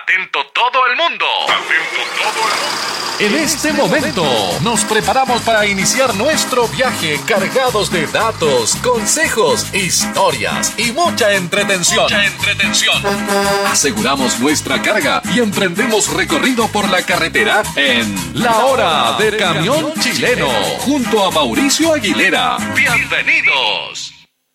Atento todo el mundo. Atento todo el mundo. En este momento nos preparamos para iniciar nuestro viaje cargados de datos, consejos, historias y mucha entretención. Aseguramos nuestra carga y emprendemos recorrido por la carretera en La Hora de Camión Chileno junto a Mauricio Aguilera. ¡Bienvenidos!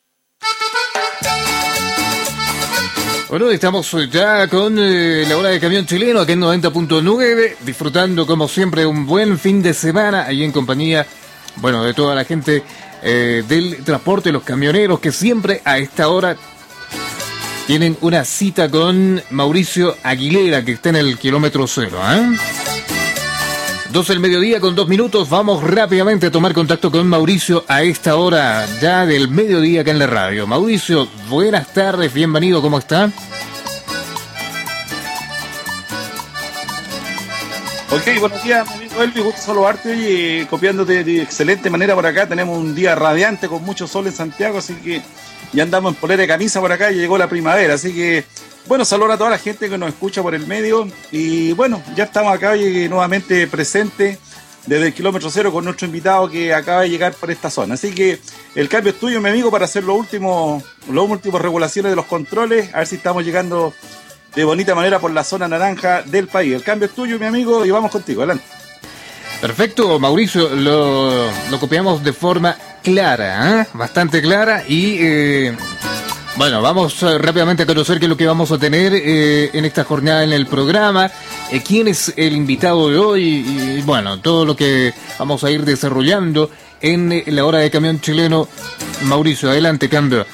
Bueno, estamos ya con La Hora de Camión Chileno, aquí en 90.9, disfrutando como siempre un buen fin de semana, ahí en compañía, bueno, de toda la gente del transporte, los camioneros que siempre a esta hora tienen una cita con Mauricio Aguilera, que está en el kilómetro cero, 12 del mediodía con 2 minutos, vamos rápidamente a tomar contacto con Mauricio a esta hora ya del mediodía acá en la radio. Mauricio, buenas tardes, bienvenido, ¿cómo está? Ok, buenos días, mi amigo Elvi, gusto saludarte y copiándote de excelente manera por acá. Tenemos un día radiante con mucho sol en Santiago, así que ya andamos en polera de camisa por acá y llegó la primavera, así que... Bueno, saludos a toda la gente que nos escucha por el medio y bueno, ya estamos acá y nuevamente presentes desde el kilómetro cero con nuestro invitado que acaba de llegar por esta zona. Así que el cambio es tuyo, mi amigo, para hacer los últimos regulaciones de los controles, a ver si estamos llegando de bonita manera por la zona naranja del país. El cambio es tuyo, mi amigo, y vamos contigo, adelante. Perfecto, Mauricio, lo copiamos de forma clara, bastante clara y... Bueno, vamos rápidamente a conocer qué es lo que vamos a tener en esta jornada en el programa, quién es el invitado de hoy y bueno, todo lo que vamos a ir desarrollando en La Hora de Camión Chileno. Mauricio, adelante, cambio.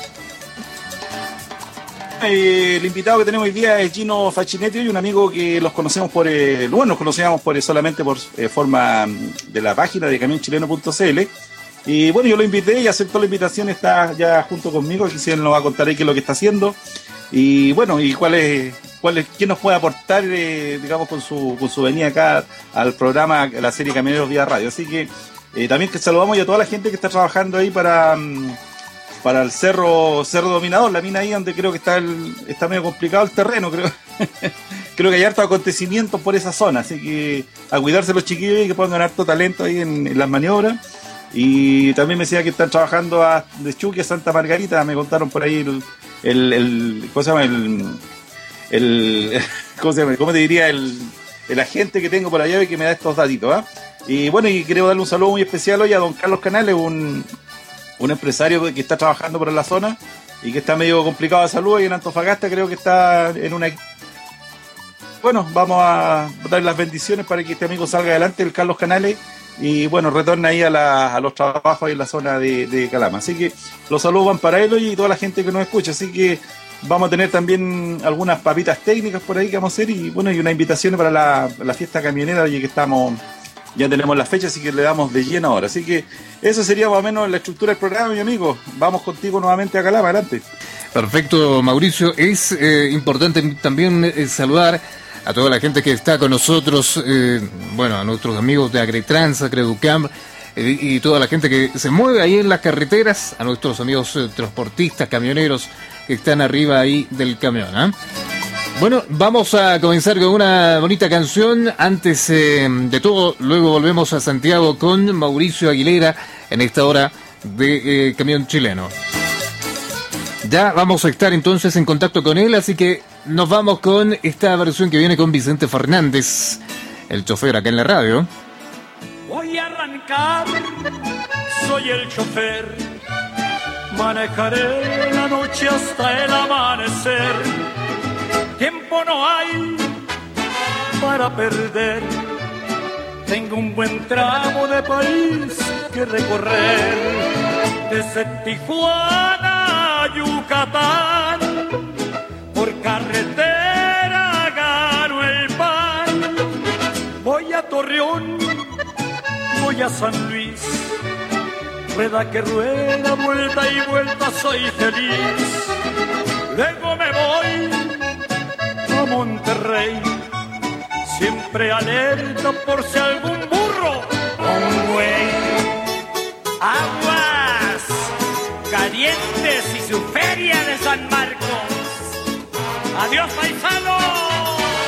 El invitado que tenemos hoy día es Gino Facchinetti, y un amigo que los conocemos nos conocíamos solamente por forma de la página de camionchileno.cl. Y bueno, yo lo invité y aceptó la invitación, está ya junto conmigo, que él nos va a contar ahí qué es lo que está haciendo. Y bueno, y quién nos puede aportar, digamos, con su venida acá al programa, a la serie Camioneros Vía Radio. Así que también que saludamos y a toda la gente que está trabajando ahí para el Cerro Dominador, la mina ahí donde creo que está medio complicado el terreno, creo. Creo que hay hartos acontecimientos por esa zona, así que a cuidarse los chiquillos y que pongan harto talento ahí en las maniobras. Y también me decía que están trabajando de Chuque a Santa Margarita, me contaron por ahí ¿cómo se llama? ¿Cómo te diría? El agente que tengo por allá y que me da estos datitos, Y bueno, y quiero darle un saludo muy especial hoy a don Carlos Canales, un empresario que está trabajando por la zona y que está medio complicado de salud y en Antofagasta creo que está en una... Bueno, vamos a dar las bendiciones para que este amigo salga adelante, el Carlos Canales, y bueno, retorna ahí a los trabajos ahí en la zona de Calama. Así que los saludos van para él y toda la gente que nos escucha. Así que vamos a tener también algunas papitas técnicas por ahí que vamos a hacer y bueno, y una invitación para la fiesta camionera, oye, que ya tenemos la fecha, así que le damos de lleno ahora. Así que eso sería más o menos la estructura del programa, mi amigo. Vamos contigo nuevamente a Calama, adelante. Perfecto, Mauricio. Es importante también saludar a toda la gente que está con nosotros, a nuestros amigos de Agritrans, Acreducam, y toda la gente que se mueve ahí en las carreteras, a nuestros amigos transportistas, camioneros que están arriba ahí del camión. Bueno, vamos a comenzar con una bonita canción. Antes de todo, luego volvemos a Santiago con Mauricio Aguilera en esta hora de Camión Chileno. Ya vamos a estar entonces en contacto con él, así que nos vamos con esta versión que viene con Vicente Fernández, el chofer acá en la radio. Voy a arrancar, soy el chofer, manejaré la noche hasta el amanecer. Tiempo no hay para perder, tengo un buen tramo de país que recorrer, desde Tijuana a Yucatán, por carretera gano el pan. Voy a Torreón, voy a San Luis, rueda que rueda, vuelta y vuelta, soy feliz. Luego me voy a Monterrey, siempre alerta por si algún burro o un güey. Aguas calientes y su feria de San Marcos. Adiós, paisanos.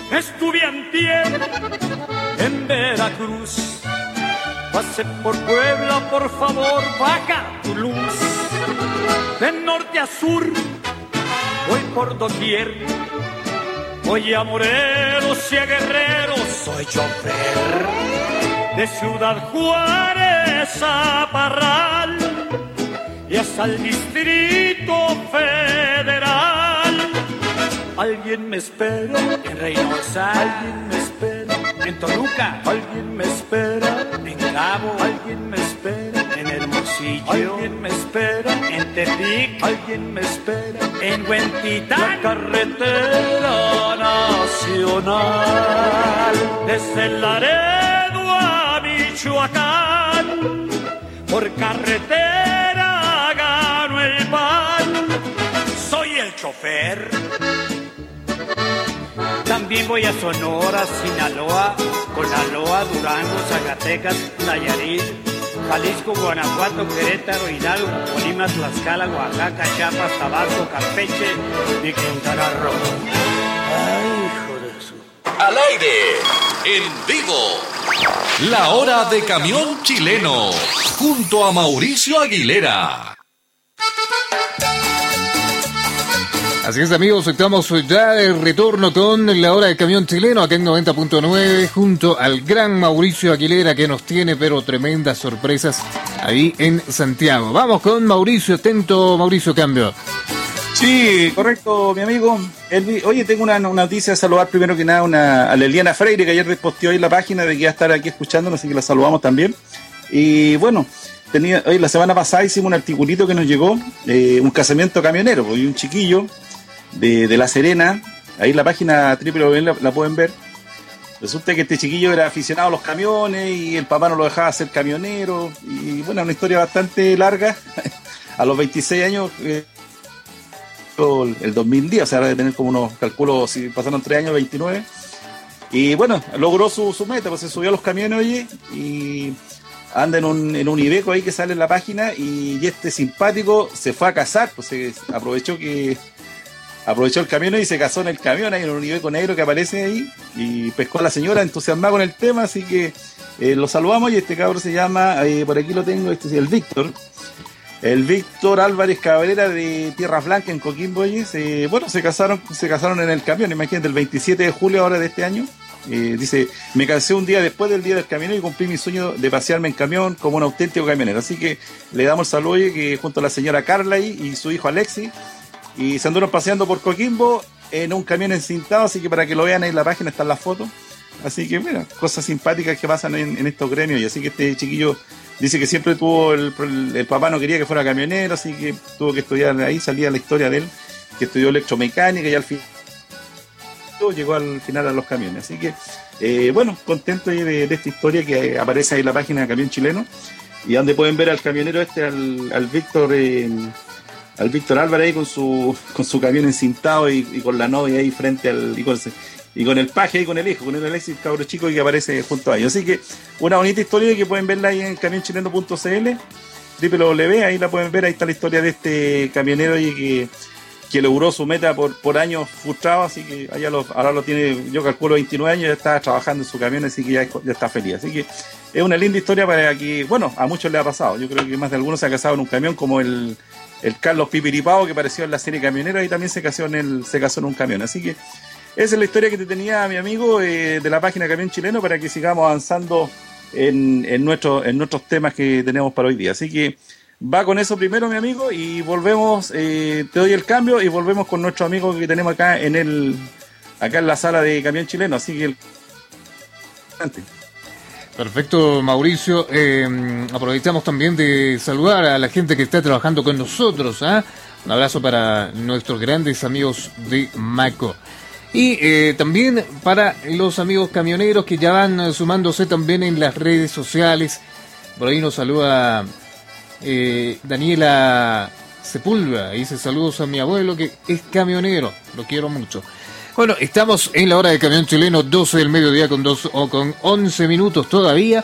Estuve antier en Veracruz. Pasé por Puebla, por favor, baja tu luz. De norte a sur, voy por doquier. Voy a Morelos y a Guerrero, soy chofer. De Ciudad Juárez a Parral y hasta el Distrito Federal. Alguien me espera en Reynosa, alguien me espera en Toluca, alguien me espera en Cabo, alguien me espera en Hermosillo, alguien me espera en Tepic, alguien me espera en Huentitán. La carretera nacional desde Laredo a Michoacán, por carretera gano el pan, soy el chofer. También voy a Sonora, Sinaloa, Conaloa, Durango, Zacatecas, Nayarit, Jalisco, Guanajuato, Querétaro, Hidalgo, Colima, Tlaxcala, Oaxaca, Chiapas, Tabasco, Campeche y Quintana Roo. Ay, hijo de su... Al aire, en vivo, la hora de Camión Chileno, junto a Mauricio Aguilera. Así es, amigos, estamos ya de retorno con la hora de Camión Chileno acá en 90.9 junto al gran Mauricio Aguilera que nos tiene pero tremendas sorpresas ahí en Santiago. Vamos con Mauricio, atento Mauricio, cambio. Sí, correcto, mi amigo. Oye, tengo una noticia de saludar primero que nada a Leliana Freire, que ayer posteó ahí la página de que iba a estar aquí escuchándonos, así que la saludamos también. Y bueno, hoy la semana pasada hicimos un articulito que nos llegó, un casamiento camionero, y un chiquillo de La Serena, ahí en la página www la pueden ver. Resulta que este chiquillo era aficionado a los camiones y el papá no lo dejaba ser camionero, y bueno, una historia bastante larga. A los 26 años, el 2010, o sea, debe tener como unos, calculo, si pasaron 3 años, 29, y bueno, logró su meta, pues se subió a los camiones, oye, y anda en un Iveco ahí que sale en la página, y este simpático se fue a casar, pues aprovechó el camión y se casó en el camión, ahí en un Iveco negro que aparece ahí, y pescó a la señora entusiasmada con el tema, así que lo saludamos. Y este cabrón se llama, por aquí lo tengo, este es el Víctor Álvarez Cabrera, de Tierras Blancas en Coquimbo. Bueno, se casaron en el camión, imagínate, el 27 de julio ahora de este año. Dice, me casé un día después del día del camionero y cumplí mi sueño de pasearme en camión como un auténtico camionero. Así que le damos el saludo, que junto a la señora Carla y su hijo Alexis, y se anduvieron paseando por Coquimbo en un camión encintado, así que para que lo vean ahí en la página están las fotos. Así que mira, cosas simpáticas que pasan en estos gremios. Y así que este chiquillo dice que siempre tuvo el papá no quería que fuera camionero, así que tuvo que estudiar ahí. Salía la historia de él, que estudió electromecánica y al final llegó al final a los camiones. Así que bueno, contento ahí de esta historia que aparece ahí en la página de Camión Chileno, y donde pueden ver al camionero al Víctor Álvarez ahí con su camión encintado y con la novia ahí frente y con el paje ahí, con el hijo, con el Alexis, cabro chico, que aparece junto a ellos. Así que una bonita historia que pueden verla ahí en camionchileno.cl, www, ahí la pueden ver. Ahí está la historia de este camionero y que logró su meta por años frustrado, así que ahora lo tiene, yo calculo 29 años, ya está trabajando en su camión, así que ya está feliz. Así que es una linda historia para que, bueno, a muchos le ha pasado. Yo creo que más de algunos se ha casado en un camión, como el Carlos Pipiripao, que apareció en la serie Camionero, y también se casó en un camión. Así que esa es la historia que te tenía, mi amigo, de la página Camión Chileno, para que sigamos avanzando en nuestros temas que tenemos para hoy día. Así que va con eso primero, mi amigo, y volvemos, te doy el cambio y volvemos con nuestro amigo que tenemos acá en la sala de Camión Chileno. Así que perfecto, Mauricio. Aprovechamos también de saludar a la gente que está trabajando con nosotros. Un abrazo para nuestros grandes amigos de Maco. Y también para los amigos camioneros que ya van sumándose también en las redes sociales. Por ahí nos saluda Daniela Sepúlveda. Dice saludos a mi abuelo que es camionero. Lo quiero mucho. Bueno, estamos en la hora de Camión Chileno, 12 del mediodía con 11 minutos todavía.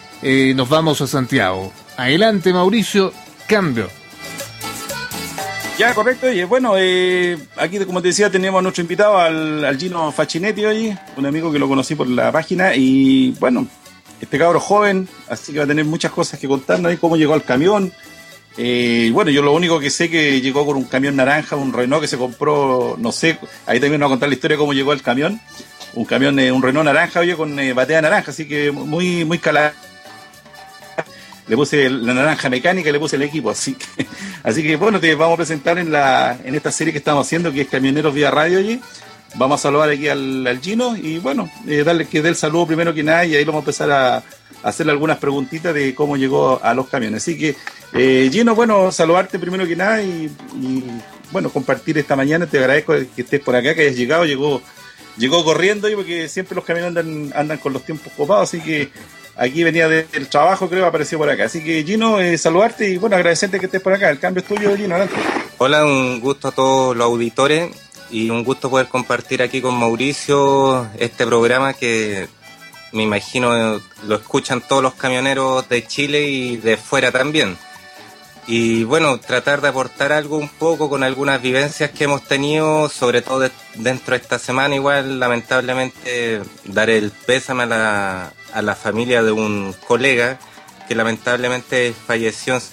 Nos vamos a Santiago. Adelante, Mauricio, cambio. Ya, correcto. Y bueno, aquí, como te decía, teníamos a nuestro invitado, al Gino Facchinetti hoy, un amigo que lo conocí por la página. Y bueno, este cabro joven, así que va a tener muchas cosas que contarnos ahí, cómo llegó al camión. Bueno, yo lo único que sé que llegó con un camión naranja, un Renault que se compró, no sé, ahí también nos va a contar la historia de cómo llegó al camión. Un camión, un Renault naranja, oye, con batea naranja, así que muy, muy calada. Le puse la naranja mecánica y le puse el equipo, así que bueno, te vamos a presentar en esta serie que estamos haciendo, que es Camioneros Vía Radio. Oye, vamos a saludar aquí al Gino y bueno, darle que dé el saludo primero que nada, y ahí vamos a empezar a hacerle algunas preguntitas de cómo llegó a los camiones. Así que Gino, bueno, saludarte primero que nada y bueno, compartir esta mañana. Te agradezco que estés por acá, que hayas llegado. Llegó corriendo, porque siempre los camiones andan con los tiempos copados, así que aquí venía del trabajo, creo, apareció por acá. Así que, Gino, saludarte y, bueno, agradecerte que estés por acá. El cambio es tuyo, Gino, adelante. Hola, un gusto a todos los auditores y un gusto poder compartir aquí con Mauricio este programa que me imagino lo escuchan todos los camioneros de Chile y de fuera también. Y bueno, tratar de aportar algo un poco con algunas vivencias que hemos tenido, sobre todo dentro de esta semana. Igual, lamentablemente, dar el pésame a la familia de un colega que lamentablemente falleció en su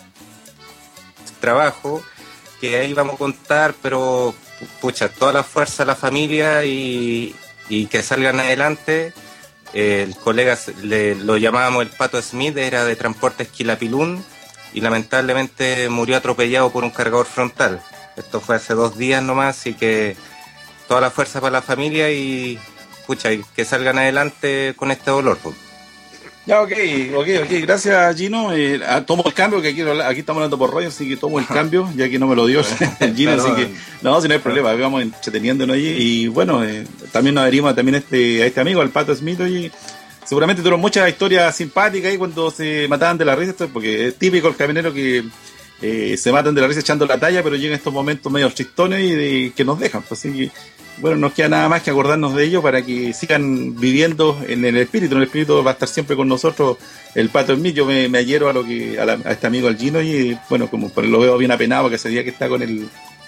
trabajo, que ahí vamos a contar, pero pucha, toda la fuerza a la familia y que salgan adelante. El colega lo llamábamos el Pato Smith, era de Transportes Quilapilún, y lamentablemente murió atropellado por un cargador frontal. Esto fue hace 2 días nomás, así que toda la fuerza para la familia y pucha, y que salgan adelante con este dolor. Ya, ok, gracias, Gino. Tomo el cambio, que aquí estamos hablando por rollo, así que tomo el cambio, ya que no me lo dio el Gino, así que no, si no hay problema, vamos entreteniéndonos allí. Y bueno, también nos adherimos también a este amigo, al Pato Smith, y seguramente tuvieron muchas historias simpáticas ahí cuando se mataban de la risa, porque es típico el camionero que se matan de la risa echando la talla, pero llegan estos momentos medio tristones y que nos dejan. Pues, así que, bueno, nos queda nada más que acordarnos de ellos para que sigan viviendo en el espíritu. En el espíritu va a estar siempre con nosotros el Pato Smith. Yo me adhiero a este amigo, al Gino, y bueno, como lo veo bien apenado, que ese día que está con lo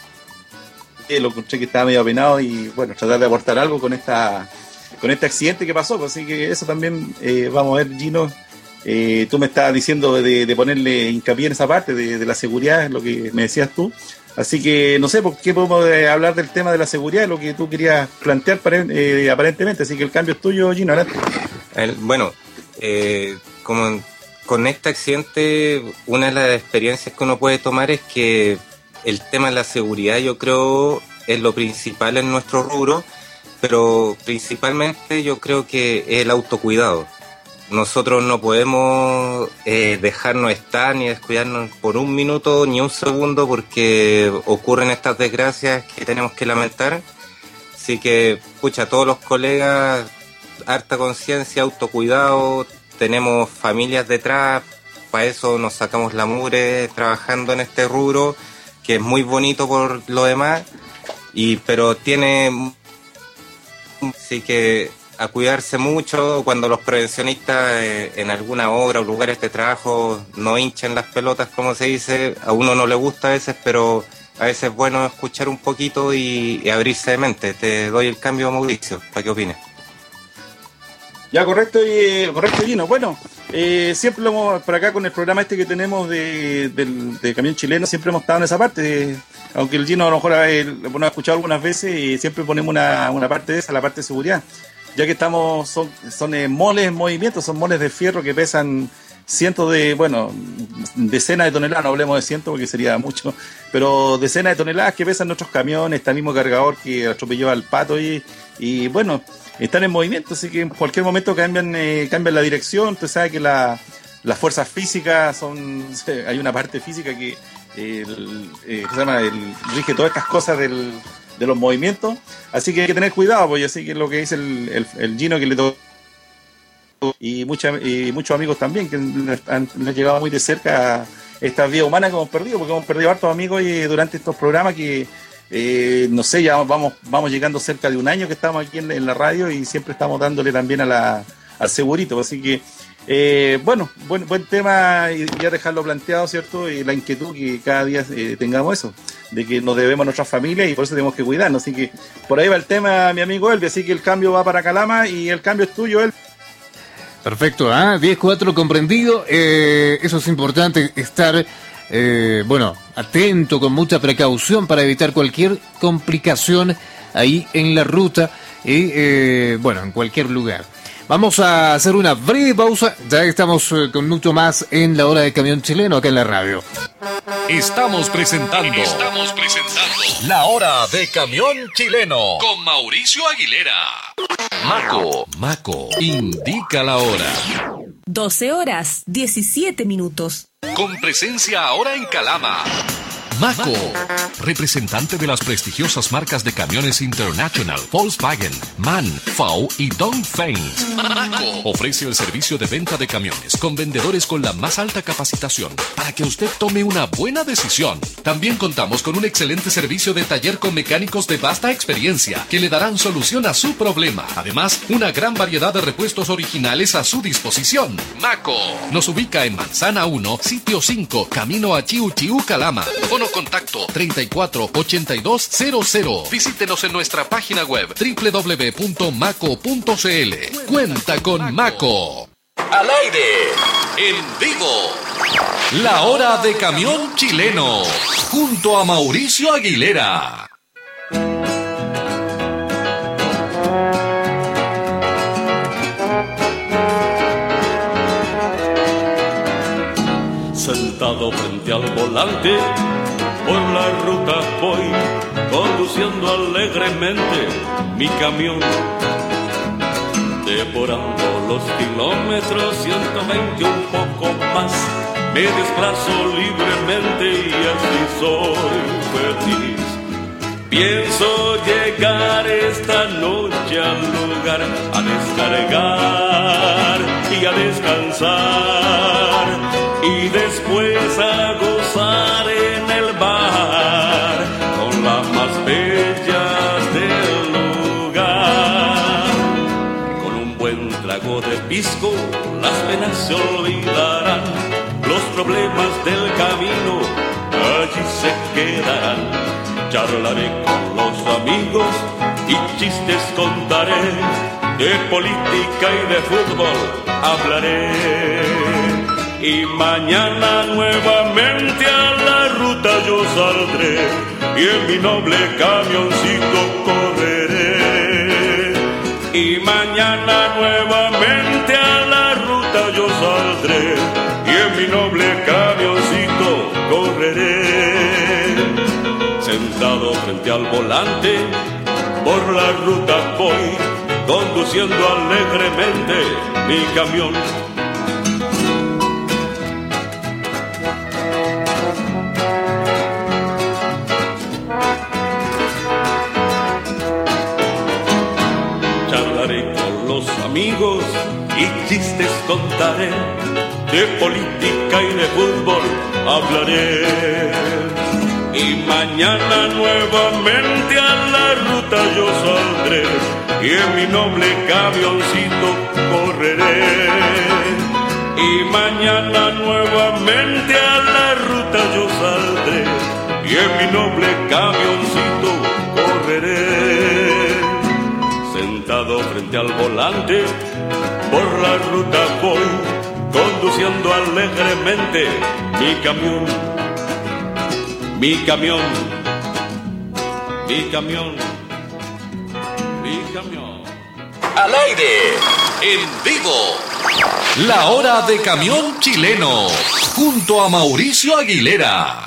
encontré que estaba medio apenado, y bueno, tratar de aportar algo con este accidente que pasó. Pues, así que eso también vamos a ver, Gino. Tú me estabas diciendo de ponerle hincapié en esa parte de la seguridad, es lo que me decías tú. Así que no sé por qué podemos hablar del tema de la seguridad, lo que tú querías plantear aparentemente. Así que el cambio es tuyo, Gino, adelante. Bueno, como con este accidente, una de las experiencias que uno puede tomar es que el tema de la seguridad, yo creo, es lo principal en nuestro rubro, pero principalmente yo creo que es el autocuidado. Nosotros no podemos dejarnos estar ni descuidarnos por un minuto ni un segundo, porque ocurren estas desgracias que tenemos que lamentar. Así que, pucha, todos los colegas, harta conciencia, autocuidado, tenemos familias detrás, para eso nos sacamos la mugre trabajando en este rubro, que es muy bonito por lo demás, pero tiene... Así que a cuidarse mucho cuando los prevencionistas en alguna obra o lugares de trabajo no hinchan las pelotas, como se dice. A uno no le gusta a veces, pero a veces es bueno escuchar un poquito y abrirse de mente. Te doy el cambio, Mauricio, ¿para qué opines? Ya, correcto, Gino. Bueno, siempre por acá con el programa este que tenemos de Camión Chileno, siempre hemos estado en esa parte. Aunque el Gino a lo mejor lo ha escuchado algunas veces, y siempre ponemos una parte de esa, la parte de seguridad. Ya que son moles en movimiento, son moles de fierro que pesan decenas de toneladas, no hablemos de cientos porque sería mucho, pero decenas de toneladas que pesan nuestros camiones, este mismo cargador que atropelló al Pato y bueno, están en movimiento, así que en cualquier momento cambian la dirección. Usted sabe que las fuerzas físicas hay una parte física que rige todas estas cosas de los movimientos, así que hay que tener cuidado, pues así que es lo que dice el Gino, que le tocó, y muchos amigos también que han llegado muy de cerca a estas vidas humanas que hemos perdido, porque hemos perdido hartos amigos durante estos programas que no sé, ya vamos llegando cerca de un año que estamos aquí en la radio, y siempre estamos dándole también al segurito, así que buen tema, y ya dejarlo planteado, ¿cierto? Y la inquietud que cada día tengamos eso, de que nos debemos a nuestras familias y por eso tenemos que cuidarnos. Así que por ahí va el tema, mi amigo Elvi. Así que el cambio va para Calama y el cambio es tuyo, Elvi. Perfecto, 10-4 comprendido. Eso es importante, estar atento, con mucha precaución para evitar cualquier complicación ahí en la ruta y en cualquier lugar. Vamos a hacer una breve pausa. Ya estamos con mucho más en la hora de Camión Chileno acá en la radio. Estamos presentando la hora de Camión Chileno con Mauricio Aguilera. Maco indica la hora. 12:17. Con presencia ahora en Calama. Maco, representante de las prestigiosas marcas de camiones International, Volkswagen, MAN, FAW y Dongfeng. Maco ofrece el servicio de venta de camiones con vendedores con la más alta capacitación para que usted tome una buena decisión. También contamos con un excelente servicio de taller con mecánicos de vasta experiencia que le darán solución a su problema. Además, una gran variedad de repuestos originales a su disposición. Maco nos ubica en Manzana 1, sitio 5, camino a Chiu Chiu, Calama. Contacto 348200. Visítenos en nuestra página web www.maco.cl. Cuenta con Maco. Al aire, en vivo, la hora de Camión Chileno, junto a Mauricio Aguilera. Sentado frente al volante, por la ruta voy, conduciendo alegremente mi camión, devorando los kilómetros, 120 un poco más, me desplazo libremente y así soy feliz. Pienso llegar esta noche al lugar a descargar y a descansar y después a gozar en el bar con las más bellas del lugar. Con un buen trago de pisco las penas se olvidarán, los problemas del camino allí se quedarán. Charlaré con los amigos y chistes contaré, de política y de fútbol hablaré. Y mañana nuevamente a la ruta yo saldré y en mi noble camioncito correré. Y mañana nuevamente a la ruta yo saldré y en mi noble camioncito correré. Sentado frente al volante, por la ruta voy, conduciendo alegremente mi camión. Charlaré con los amigos y chistes contaré, de política y de fútbol hablaré. Y mañana nuevamente a la ruta yo saldré y en mi noble camioncito correré. Y mañana nuevamente a la ruta yo saldré y en mi noble camioncito correré. Sentado frente al volante, por la ruta voy, conduciendo alegremente mi camión. Mi camión, mi camión, mi camión. Al aire, en vivo, la hora de Camión Chileno, junto a Mauricio Aguilera.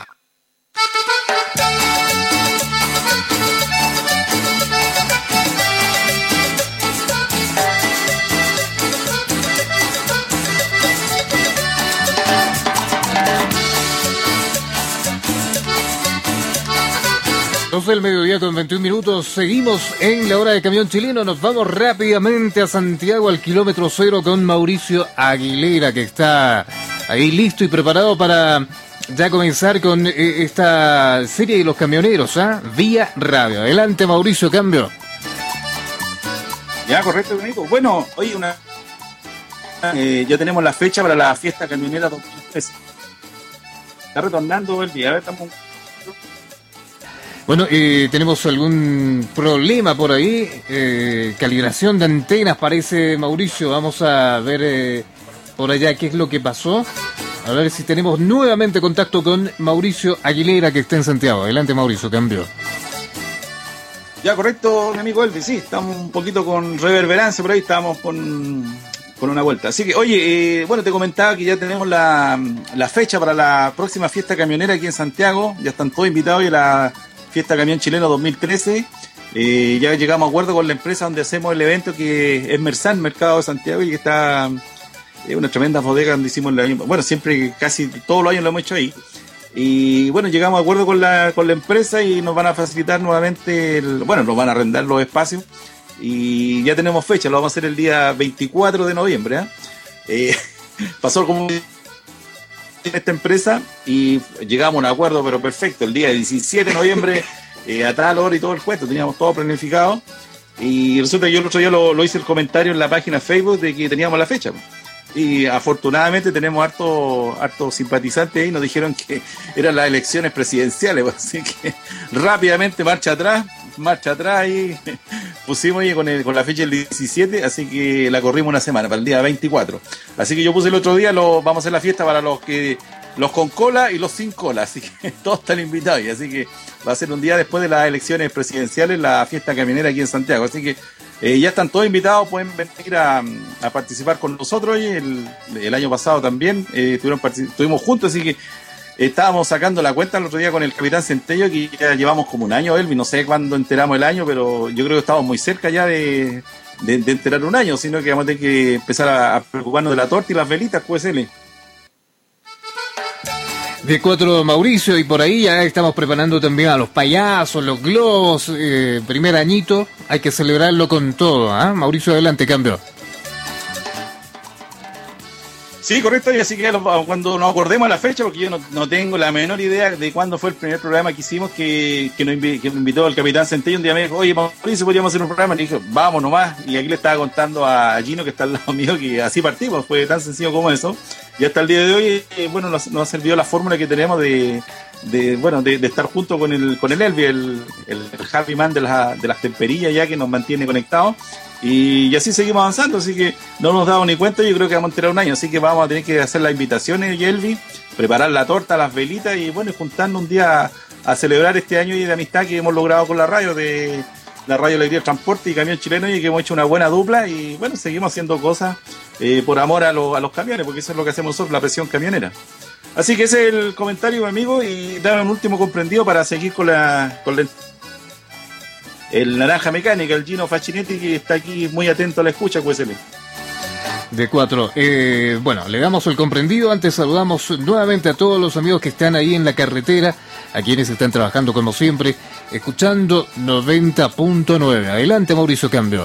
El mediodía con 21 minutos, seguimos en la hora de Camión Chileno, nos vamos rápidamente a Santiago al kilómetro cero con Mauricio Aguilera, que está ahí listo y preparado para ya comenzar con esta serie de los camioneros, vía radio. Adelante Mauricio, cambio. Ya, correcto, amigo. Bueno, hoy ya tenemos la fecha para la fiesta camionera 2013. Está retornando el día, a ver, estamos... Bueno, tenemos algún problema por ahí, calibración de antenas parece, Mauricio, vamos a ver por allá qué es lo que pasó, a ver si tenemos nuevamente contacto con Mauricio Aguilera, que está en Santiago. Adelante, Mauricio, cambio. Ya, correcto, mi amigo Elvis, sí, estamos un poquito con reverberancia por ahí, estamos con una vuelta. Así que, oye, bueno, te comentaba que ya tenemos la fecha para la próxima fiesta camionera aquí en Santiago, ya están todos invitados y la Fiesta Camión Chileno 2013. Ya llegamos a acuerdo con la empresa donde hacemos el evento, que es Mersan, Mercado de Santiago, y que está una tremenda bodega donde hicimos bueno, siempre, casi todos los años lo hemos hecho ahí. Y bueno, llegamos a acuerdo con la empresa y nos van a facilitar nuevamente, nos van a arrendar los espacios y ya tenemos fecha, lo vamos a hacer el día 24 de noviembre. Pasó como esta empresa y llegamos a un acuerdo, pero perfecto, el día 17 de noviembre a tal hora y todo el cuento, teníamos todo planificado y resulta que yo el otro día lo hice el comentario en la página Facebook de que teníamos la fecha. Y afortunadamente tenemos harto simpatizantes ahí, nos dijeron que eran las elecciones presidenciales, así que rápidamente marcha atrás y pusimos ahí con la fecha del 17, así que la corrimos una semana, para el día 24. Así que yo puse el otro día, vamos a hacer la fiesta para los con cola y los sin cola, así que todos están invitados, y así que va a ser un día después de las elecciones presidenciales, la fiesta camionera aquí en Santiago, así que ya están todos invitados, pueden venir a participar con nosotros. El año pasado también estuvimos juntos, así que estábamos sacando la cuenta el otro día con el capitán Centello, que ya llevamos como un año, Elvis, no sé cuándo enteramos el año, pero yo creo que estamos muy cerca ya de enterar un año, sino que vamos a tener que empezar a preocuparnos de la torta y las velitas, QSL. De 4, Mauricio, y por ahí ya estamos preparando también a los payasos, los globos, primer añito, hay que celebrarlo con todo, Mauricio, adelante, cambio. Sí, correcto, y así que cuando nos acordemos de la fecha, porque yo no tengo la menor idea de cuándo fue el primer programa que hicimos, que nos invitó el capitán Centello, un día me dijo, oye, Mauricio, podríamos hacer un programa, y dije, vamos nomás, y aquí le estaba contando a Gino, que está al lado mío, que así partimos, fue tan sencillo como eso, y hasta el día de hoy, bueno, nos ha servido la fórmula que tenemos de estar junto con el Elvi, el happy man de las temperillas ya, que nos mantiene conectados. Y así seguimos avanzando, así que no nos damos ni cuenta, yo creo que vamos a enterar un año, así que vamos a tener que hacer las invitaciones, Elvi, preparar la torta, las velitas y bueno, juntarnos un día a celebrar este año de amistad que hemos logrado con la radio, de la Radio Alegría del Transporte y Camión Chileno, y que hemos hecho una buena dupla y bueno, seguimos haciendo cosas por amor a los camiones, porque eso es lo que hacemos nosotros, la presión camionera. Así que ese es el comentario, mi amigo, y dame un último comprendido para seguir con el Naranja Mecánica, el Gino Facchinetti, que está aquí muy atento a la escucha, QSL. De 4. Bueno, le damos el comprendido. Antes saludamos nuevamente a todos los amigos que están ahí en la carretera, a quienes están trabajando como siempre, escuchando 90.9. Adelante, Mauricio, cambio.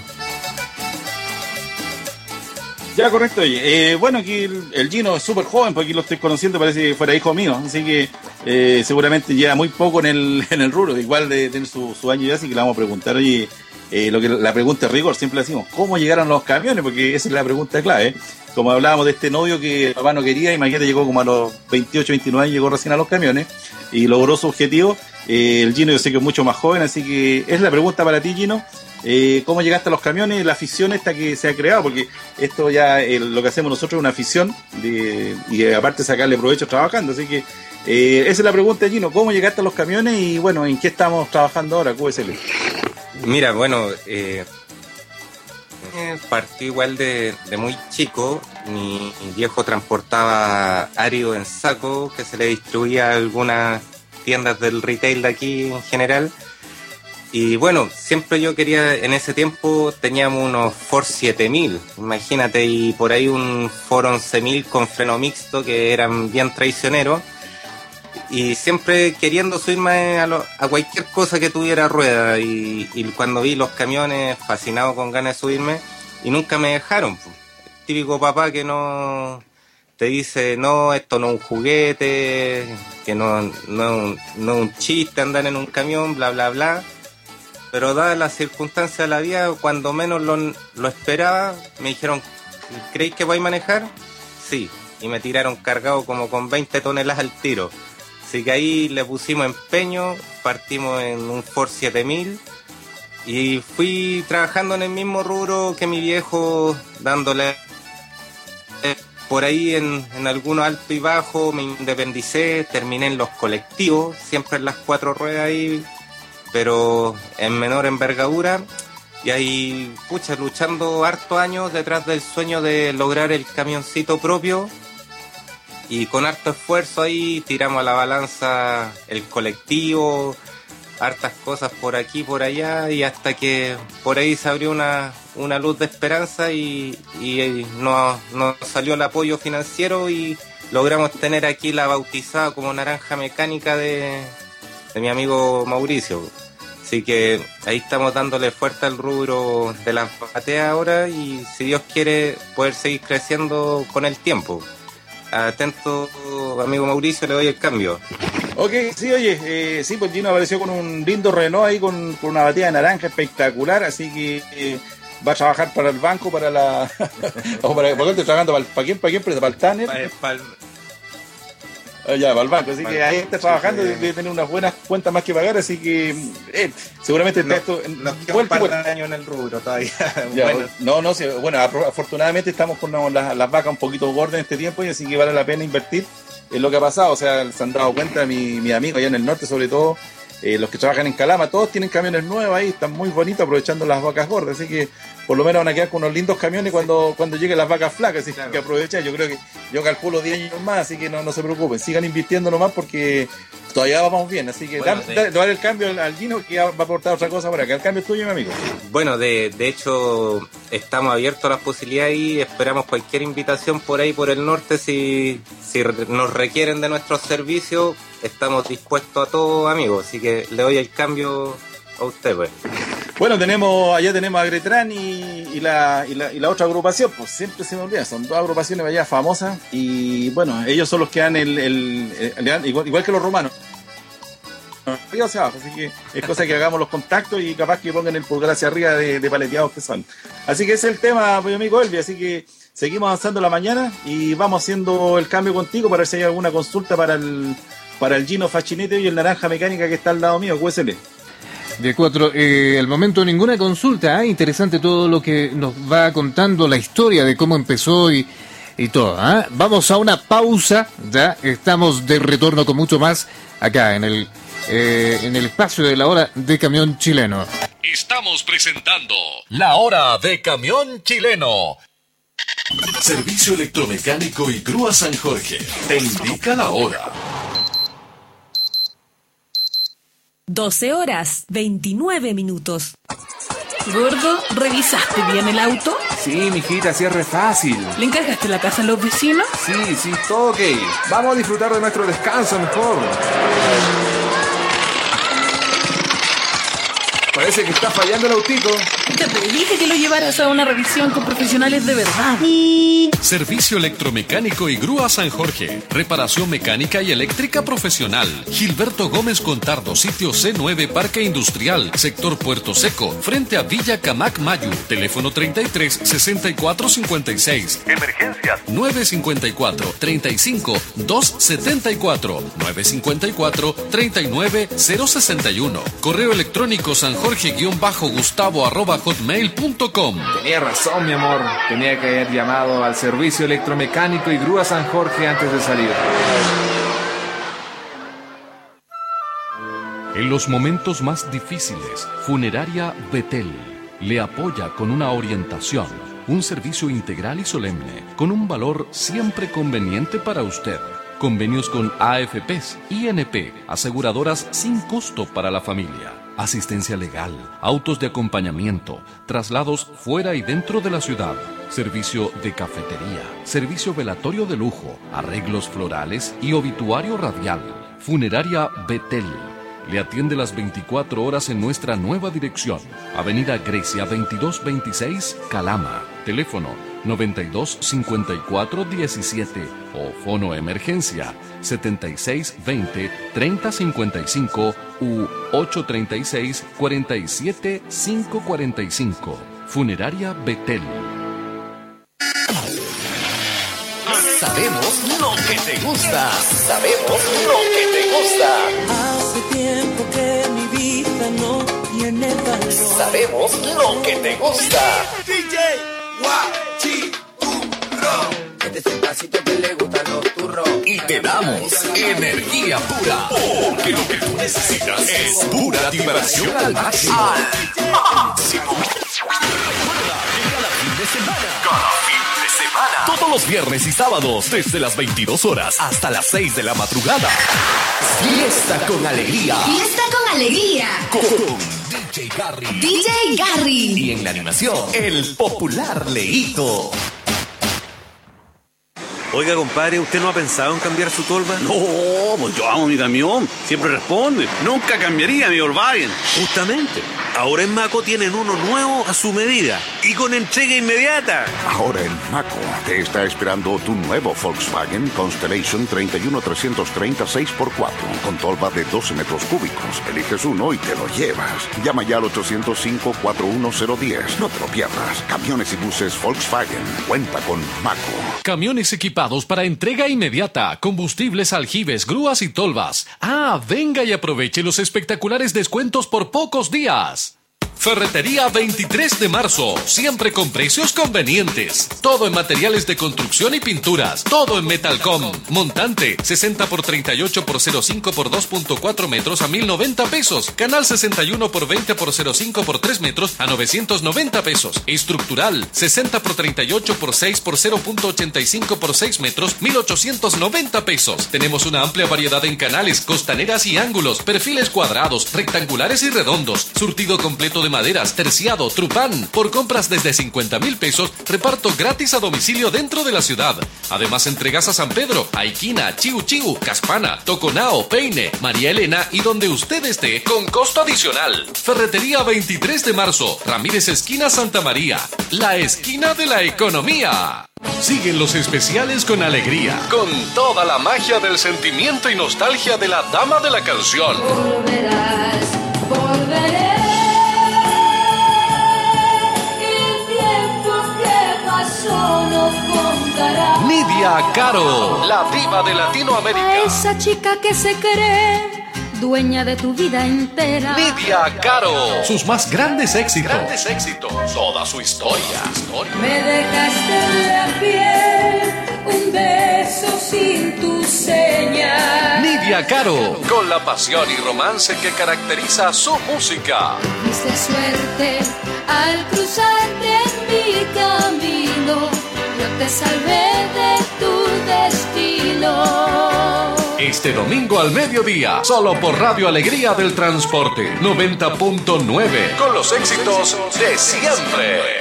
Ya, correcto. Bueno, aquí el Gino es súper joven, porque aquí lo estoy conociendo, parece que fuera hijo mío, así que seguramente lleva muy poco en el rubro, igual de tener su año ya, así que le vamos a preguntar, oye, la pregunta de rigor, siempre decimos, ¿cómo llegaron los camiones? Porque esa es la pregunta clave, Como hablábamos de este novio que el papá no quería, imagínate, llegó como a los 28, 29 años, llegó recién a los camiones y logró su objetivo. El Gino yo sé que es mucho más joven, así que es la pregunta para ti, Gino. ¿Cómo llegaste a los camiones? La afición esta que se ha creado, porque esto ya lo que hacemos nosotros es una afición y aparte sacarle provecho trabajando, así que esa es la pregunta, Gino. ¿Cómo llegaste a los camiones y bueno, en qué estamos trabajando ahora, QSL? Mira, bueno, partí igual de muy chico. Mi viejo transportaba árido en saco que se le distribuía a algunas tiendas del retail de aquí en general. Y bueno, siempre yo quería, en ese tiempo teníamos unos Ford 7000, imagínate, y por ahí un Ford 11000 con freno mixto que eran bien traicioneros. Y siempre queriendo subirme a cualquier cosa que tuviera rueda. Y cuando vi los camiones, fascinado con ganas de subirme, y nunca me dejaron. El típico papá que no te dice, no, esto no es un juguete, que no es un chiste andar en un camión, bla, bla, bla. Pero dadas las circunstancias de la vida, cuando menos lo esperaba, me dijeron, ¿creéis que vais a manejar? Sí. Y me tiraron cargado como con 20 toneladas al tiro. Así que ahí le pusimos empeño, partimos en un Ford 7000 y fui trabajando en el mismo rubro que mi viejo, dándole por ahí en algunos alto y bajo. Me independicé, terminé en los colectivos, siempre en las 4 ruedas ahí, pero en menor envergadura. Y ahí, luchando hartos años detrás del sueño de lograr el camioncito propio. Y con harto esfuerzo ahí tiramos a la balanza el colectivo, hartas cosas por aquí, por allá, y hasta que por ahí se abrió una luz de esperanza y nos salió el apoyo financiero y logramos tener aquí la bautizada como Naranja Mecánica de mi amigo Mauricio. Así que ahí estamos dándole fuerte al rubro de las bateas ahora y si Dios quiere poder seguir creciendo con el tiempo. Atento, amigo Mauricio, le doy el cambio. Ok, sí, oye, sí, pues Gino apareció con un lindo Renault ahí con una batea de naranja espectacular, así que va a trabajar para el banco, para la... o ¿para qué estoy trabajando? ¿Para quién? ¿Para el Tanner? Para el banco, así que ahí está trabajando, debe tener unas buenas cuentas más que pagar, así que seguramente está esto... Nos queda un par de años en el rubro todavía. Bueno, afortunadamente estamos con las vacas un poquito gordas en este tiempo, y así que vale la pena invertir en lo que ha pasado. O sea, se han dado cuenta mis amigos allá en el norte, sobre todo los que trabajan en Calama, todos tienen camiones nuevos ahí, están muy bonitos aprovechando las vacas gordas, así que por lo menos van a quedar con unos lindos camiones cuando lleguen las vacas flacas, así que aprovechar. Yo calculo 10 años más, así que no se preocupen, sigan invirtiendo nomás porque todavía vamos bien, así que dar el cambio al Gino, que va a aportar otra cosa por acá. El cambio es tuyo, mi amigo. Bueno, de hecho estamos abiertos a las posibilidades y esperamos cualquier invitación por ahí por el norte. Si nos requieren de nuestros servicios, estamos dispuestos a todo, amigos, así que le doy el cambio a usted, pues. Bueno, allá tenemos a Agretran y la otra agrupación, pues siempre se me olvida, son dos agrupaciones allá famosas, y bueno, ellos son los que dan igual que los romanos, arriba hacia abajo, así que es cosa que hagamos los contactos y capaz que pongan el pulgar hacia arriba de paleteados que son. Así que ese es el tema, mi amigo Elvi, así que seguimos avanzando la mañana y vamos haciendo el cambio contigo para ver si hay alguna consulta para el Gino Fachinete y el Naranja Mecánica que está al lado mío, QSL. De 4, al momento ninguna consulta. Interesante todo lo que nos va contando, la historia de cómo empezó y todo. Vamos a una pausa, ya estamos de retorno con mucho más acá en el espacio de la hora de Camión Chileno. Estamos presentando la hora de Camión Chileno. Servicio electromecánico y grúa San Jorge te indica la hora. 12:29. Gordo, ¿revisaste bien el auto? Sí, mijita, así es re fácil. ¿Le encargaste la casa a los vecinos? Sí, todo ok. Vamos a disfrutar de nuestro descanso mejor. Parece que está fallando el autito. Te dije que lo llevaras a una revisión con profesionales de verdad. Servicio electromecánico y grúa San Jorge. Reparación mecánica y eléctrica profesional. Gilberto Gómez Contardo, sitio C9, Parque Industrial, sector Puerto Seco, frente a Villa Camac Mayu. Teléfono 33 64 56. Emergencias 954 35 274 954 39 061. Correo electrónico sanjorge-gustavo@hotmail.com. Tenía razón, mi amor. Tenía que haber llamado al servicio electromecánico y grúa San Jorge antes de salir. En los momentos más difíciles, Funeraria Betel le apoya con una orientación, un servicio integral y solemne, con un valor siempre conveniente para usted. Convenios con AFPs, INP, aseguradoras sin costo para la familia. Asistencia legal, autos de acompañamiento, traslados fuera y dentro de la ciudad, servicio de cafetería, servicio velatorio de lujo, arreglos florales y obituario radial. Funeraria Betel le atiende las 24 horas en nuestra nueva dirección, Avenida Grecia 2226, Calama. Teléfono 92 54 17 o fono emergencia 76 20 30 55 u 836 47 545. Funeraria Betel. Sabemos lo que te gusta. Sabemos lo que te gusta. Hace tiempo que mi vida no tiene valor. Sabemos lo que te gusta. DJ Guachiturro. Este es el pasito que le gustan los turros. Y te damos energía pura. Porque lo que tú necesitas es pura diversión al máximo. Cada fin de semana. Todos los viernes y sábados, desde las 22 horas hasta las 6 de la madrugada. Fiesta con alegría. Fiesta con alegría. Con DJ Garry. DJ Garry. Y en la animación, el popular Leito. Oiga, compadre, ¿usted no ha pensado en cambiar su tolva? No, pues yo amo mi camión. Siempre responde. Nunca cambiaría mi Volkswagen. Justamente. Ahora en Maco tienen uno nuevo a su medida y con entrega inmediata. Ahora en Maco te está esperando tu nuevo Volkswagen Constellation 31330 6x4 con tolva de 12 metros cúbicos. Eliges uno y te lo llevas. Llama ya al 805-41010. No te lo pierdas. Camiones y buses Volkswagen. Cuenta con Maco. Camiones equipados para entrega inmediata, combustibles, aljibes, grúas y tolvas. Venga y aproveche los espectaculares descuentos por pocos días. Ferretería 23 de marzo, siempre con precios convenientes. Todo en materiales de construcción y pinturas. Todo en Metalcom. Montante, 60 por 38 por 05 por 2.4 metros a 1,090 pesos. Canal 61 por 20 por 05 por 3 metros a 990 pesos. Estructural, 60 por 38 por 6 por 0.85 por 6 metros, 1,890 pesos. Tenemos una amplia variedad en canales, costaneras y ángulos, perfiles cuadrados, rectangulares y redondos. Surtido completo de maderas, terciado, trupán. Por compras desde 50,000 pesos, reparto gratis a domicilio dentro de la ciudad. Además, entregas a San Pedro, Aiquina, Chiu Chiu, Caspana, Toconao, Peine, María Elena y donde usted esté con costo adicional. Ferretería 23 de marzo, Ramírez esquina Santa María, la esquina de la economía. Siguen los especiales con alegría, con toda la magia del sentimiento y nostalgia de la dama de la canción. Volverás, volveré. Nidia Caro, la diva de Latinoamérica. A esa chica que se cree dueña de tu vida entera. Nidia Caro, sus más grandes éxitos. Toda su historia. Me dejaste en la piel un beso sin tu señal. Nidia Caro, con la pasión y romance que caracteriza su música. Hice suerte al cruzarte en mi camino. Yo te salvé de tu destino. Este domingo al mediodía, solo por Radio Alegría del Transporte 90.9, con los éxitos de siempre.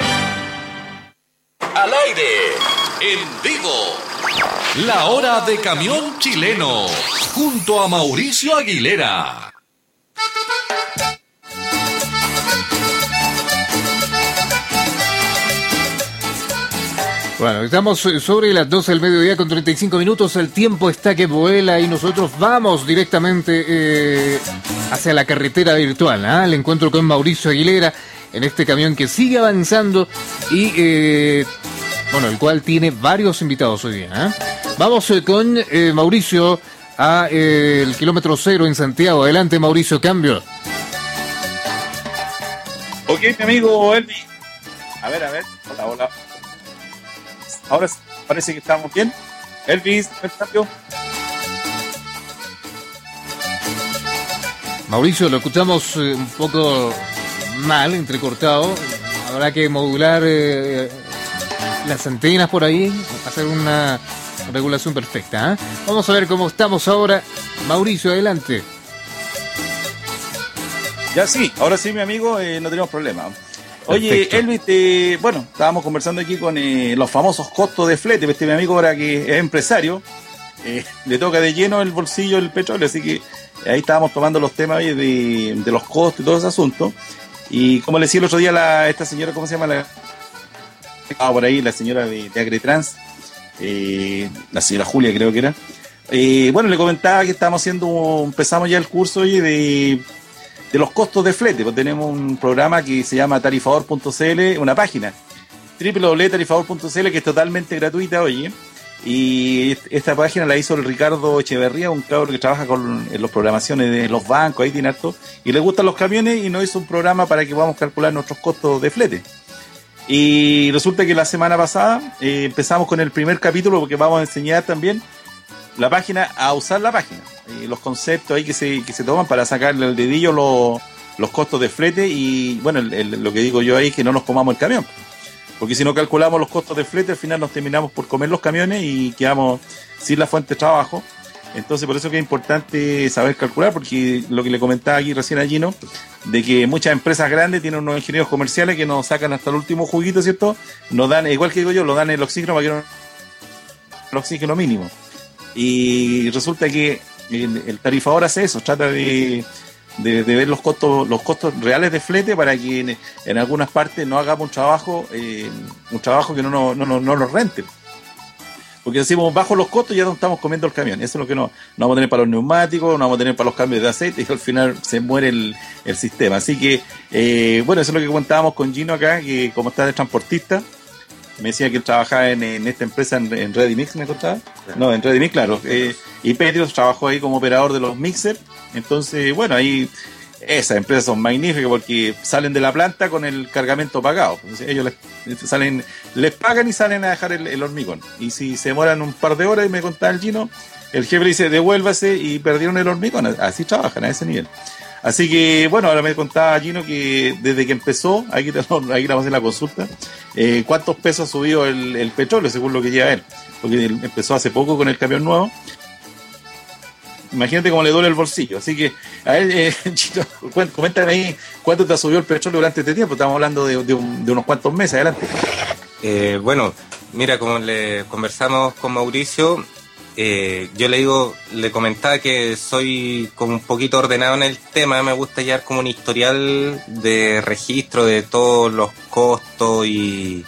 Al aire, en vivo, la hora de camión chileno, junto a Mauricio Aguilera. Bueno, estamos sobre las 12 del mediodía con 35 minutos, el tiempo está que vuela y nosotros vamos directamente hacia la carretera virtual, el encuentro con Mauricio Aguilera en este camión que sigue avanzando y, bueno, el cual tiene varios invitados hoy día. Vamos con Mauricio a el kilómetro 0 en Santiago. Adelante, Mauricio, cambio. Ok, mi amigo Elvi. A ver. Hola. Ahora parece que estamos bien. Elvis, el cambio. Mauricio, lo escuchamos un poco mal, entrecortado. Habrá que modular las antenas por ahí, hacer una regulación perfecta. Vamos a ver cómo estamos ahora. Mauricio, adelante. Ya sí, ahora sí, mi amigo, no tenemos problema. Oye, Elvis, bueno, estábamos conversando aquí con los famosos costos de flete. Mi amigo ahora que es empresario, le toca de lleno el bolsillo el petróleo, así que ahí estábamos tomando los temas de los costos y todo ese asunto. Y como le decía el otro día esta señora, ¿cómo se llama? Por ahí, la señora de Agritrans, la señora Julia creo que era. Bueno, le comentaba que empezamos ya el curso de los costos de flete. Pues tenemos un programa que se llama tarifador.cl, una página www.tarifador.cl que es totalmente gratuita, oye, Y esta página la hizo el Ricardo Echeverría, un cabrón que trabaja en las programaciones de los bancos, ahí tiene harto, y le gustan los camiones y nos hizo un programa para que podamos calcular nuestros costos de flete. Y resulta que la semana pasada empezamos con el primer capítulo, porque vamos a enseñar también la página a usar la página, los conceptos ahí que se toman para sacarle el dedillo los costos de flete. Y bueno, lo que digo yo ahí es que no nos comamos el camión, porque si no calculamos los costos de flete, al final nos terminamos por comer los camiones y quedamos sin la fuente de trabajo. Entonces, por eso que es importante saber calcular, porque lo que le comentaba aquí recién a Gino, de que muchas empresas grandes tienen unos ingenieros comerciales que nos sacan hasta el último juguito, ¿cierto? Nos dan, igual que digo yo, nos dan el oxígeno para que no, el oxígeno mínimo. Y resulta que el tarifador hace eso, trata de ver los costos reales de flete para que en algunas partes no hagamos un trabajo que no nos rente. Porque decimos bajo los costos ya no estamos comiendo el camión. Eso es lo que no vamos a tener para los neumáticos, no vamos a tener para los cambios de aceite, y al final se muere el sistema. Así que, bueno, eso es lo que comentábamos con Gino acá, que como está de transportista, me decía que él trabajaba en esta empresa en Ready Mix, me contaba. No, en Ready Mix, claro. Y Petrios trabajó ahí como operador de los mixers. Entonces, bueno, ahí esas empresas son magníficas porque salen de la planta con el cargamento pagado. Entonces, ellos les pagan y salen a dejar el hormigón. Y si se demoran un par de horas, y me contaba el Gino, el jefe le dice, devuélvase, y perdieron el hormigón. Así trabajan, a ese nivel. Así que, bueno, ahora me contaba Gino que desde que empezó, aquí le vamos a hacer la consulta, cuántos pesos ha subido el petróleo, según lo que lleva él. Porque él empezó hace poco con el camión nuevo. Imagínate cómo le duele el bolsillo. Así que, a él, Gino, coméntame ahí cuánto te ha subido el petróleo durante este tiempo. Estamos hablando de unos cuantos meses, adelante. Bueno, mira, como le conversamos con Mauricio, yo le comentaba que soy como un poquito ordenado en el tema. Me gusta llevar como un historial de registro de todos los costos y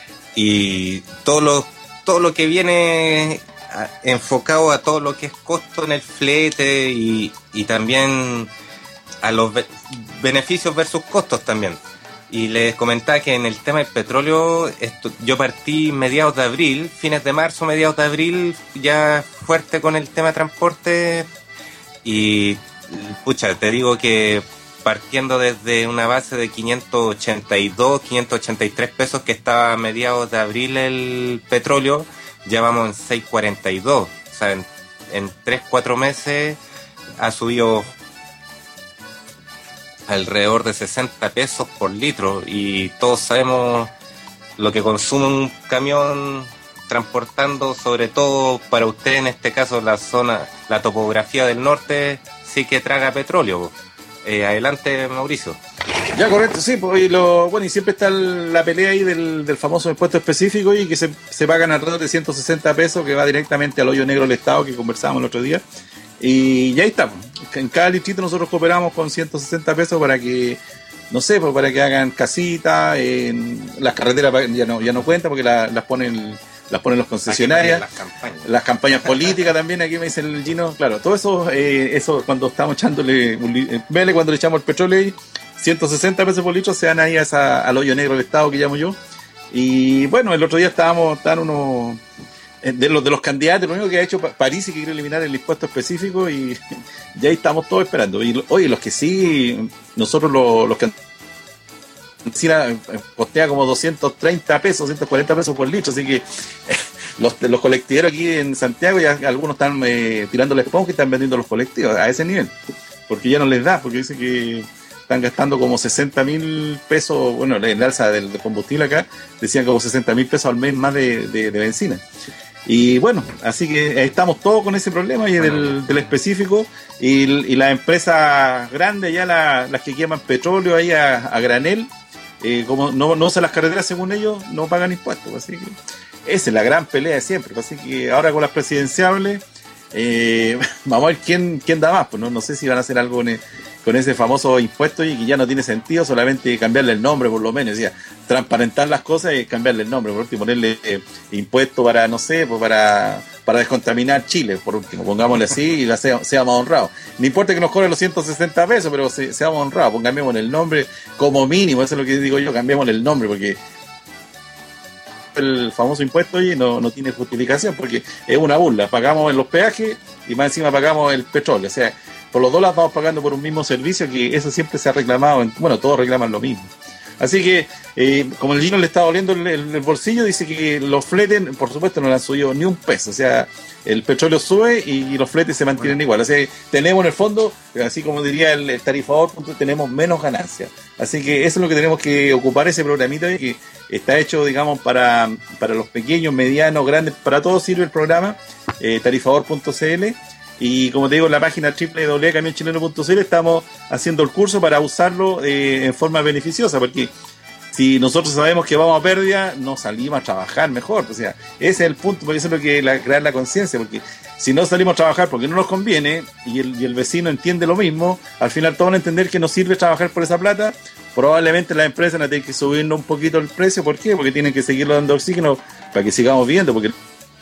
todo lo que viene enfocado a todo lo que es costo en el flete y también a los beneficios versus costos también. Y les comentaba que en el tema del petróleo, yo partí mediados de abril, fines de marzo, mediados de abril, ya fuerte con el tema de transporte. Y, pucha, te digo que partiendo desde una base de 582, 583 pesos que estaba a mediados de abril el petróleo, ya vamos en 642. O sea, en 3-4 meses ha subido alrededor de 60 pesos por litro, y todos sabemos lo que consume un camión transportando, sobre todo para usted en este caso la topografía del norte sí que traga petróleo. Adelante, Mauricio. Ya, correcto, sí, pues, y siempre está la pelea ahí del famoso impuesto específico, y que se pagan alrededor de 160 pesos, que va directamente al hoyo negro del Estado, que conversábamos el otro día. Y ya estamos. En cada distrito nosotros cooperamos con 160 pesos para que, no sé, pues para que hagan casitas, las carreteras ya no cuentan porque las ponen los concesionarios, las campañas políticas también. Aquí me dice el Gino, claro, todo eso cuando estamos echándole, cuando le echamos el petróleo ahí, 160 pesos por litro se dan ahí al hoyo negro del Estado, que llamo yo. Y bueno, el otro día estaban unos de los candidatos, lo único que ha hecho París, y que quiere eliminar el impuesto específico, y ya ahí estamos todos esperando. Y oye, los que sí, nosotros los que postea como 230 pesos, 240 pesos por litro, así que los colectiveros aquí en Santiago, ya algunos están tirando la esponja y están vendiendo los colectivos a ese nivel, porque ya no les da, porque dice que están gastando como 60.000 pesos, bueno, en la alza del combustible acá, decían como 60.000 pesos al mes más de benzina. Y bueno, así que estamos todos con ese problema y del específico, y las empresas grandes, ya las que queman petróleo ahí a granel, como no usan las carreteras según ellos, no pagan impuestos. Así que esa es la gran pelea de siempre. Así que ahora con las presidenciables, vamos a ver quién da más. Pues no sé si van a hacer algo con ese famoso impuesto, y que ya no tiene sentido solamente cambiarle el nombre, por lo menos. O sea, transparentar las cosas y cambiarle el nombre. Por último, ponerle impuesto para, no sé, pues para descontaminar Chile, por último, pongámosle así, y sea más honrado. No importa que nos cobren los 160 pesos, pero seamos honrados, cambiemos el nombre como mínimo. Eso es lo que digo yo, cambiemos el nombre, porque el famoso impuesto y no tiene justificación porque es una burla. Pagamos en los peajes y más encima pagamos el petróleo. O sea, por los dólares vamos pagando por un mismo servicio que eso siempre se ha reclamado. Bueno, todos reclaman lo mismo. Así que, como el Gino le está doliendo el bolsillo, dice que los fletes, por supuesto, no le han subido ni un peso. O sea, el petróleo sube y los fletes se mantienen igual. O sea, tenemos en el fondo, así como diría el tarifador, tenemos menos ganancias. Así que eso es lo que tenemos que ocupar, ese programita que está hecho, digamos, para los pequeños, medianos, grandes, para todos sirve el programa, tarifador.cl. Y como te digo, en la página www.camionchileno.cl estamos haciendo el curso para usarlo en forma beneficiosa, porque si nosotros sabemos que vamos a pérdida, no salimos a trabajar mejor. O sea, ese es el punto, porque eso es lo que crear la conciencia, porque si no salimos a trabajar porque no nos conviene y el vecino entiende lo mismo, al final todos van a entender que nos sirve trabajar por esa plata. Probablemente las empresas van a tener que subirnos un poquito el precio. ¿Por qué? Porque tienen que seguirlo dando oxígeno para que sigamos viviendo, porque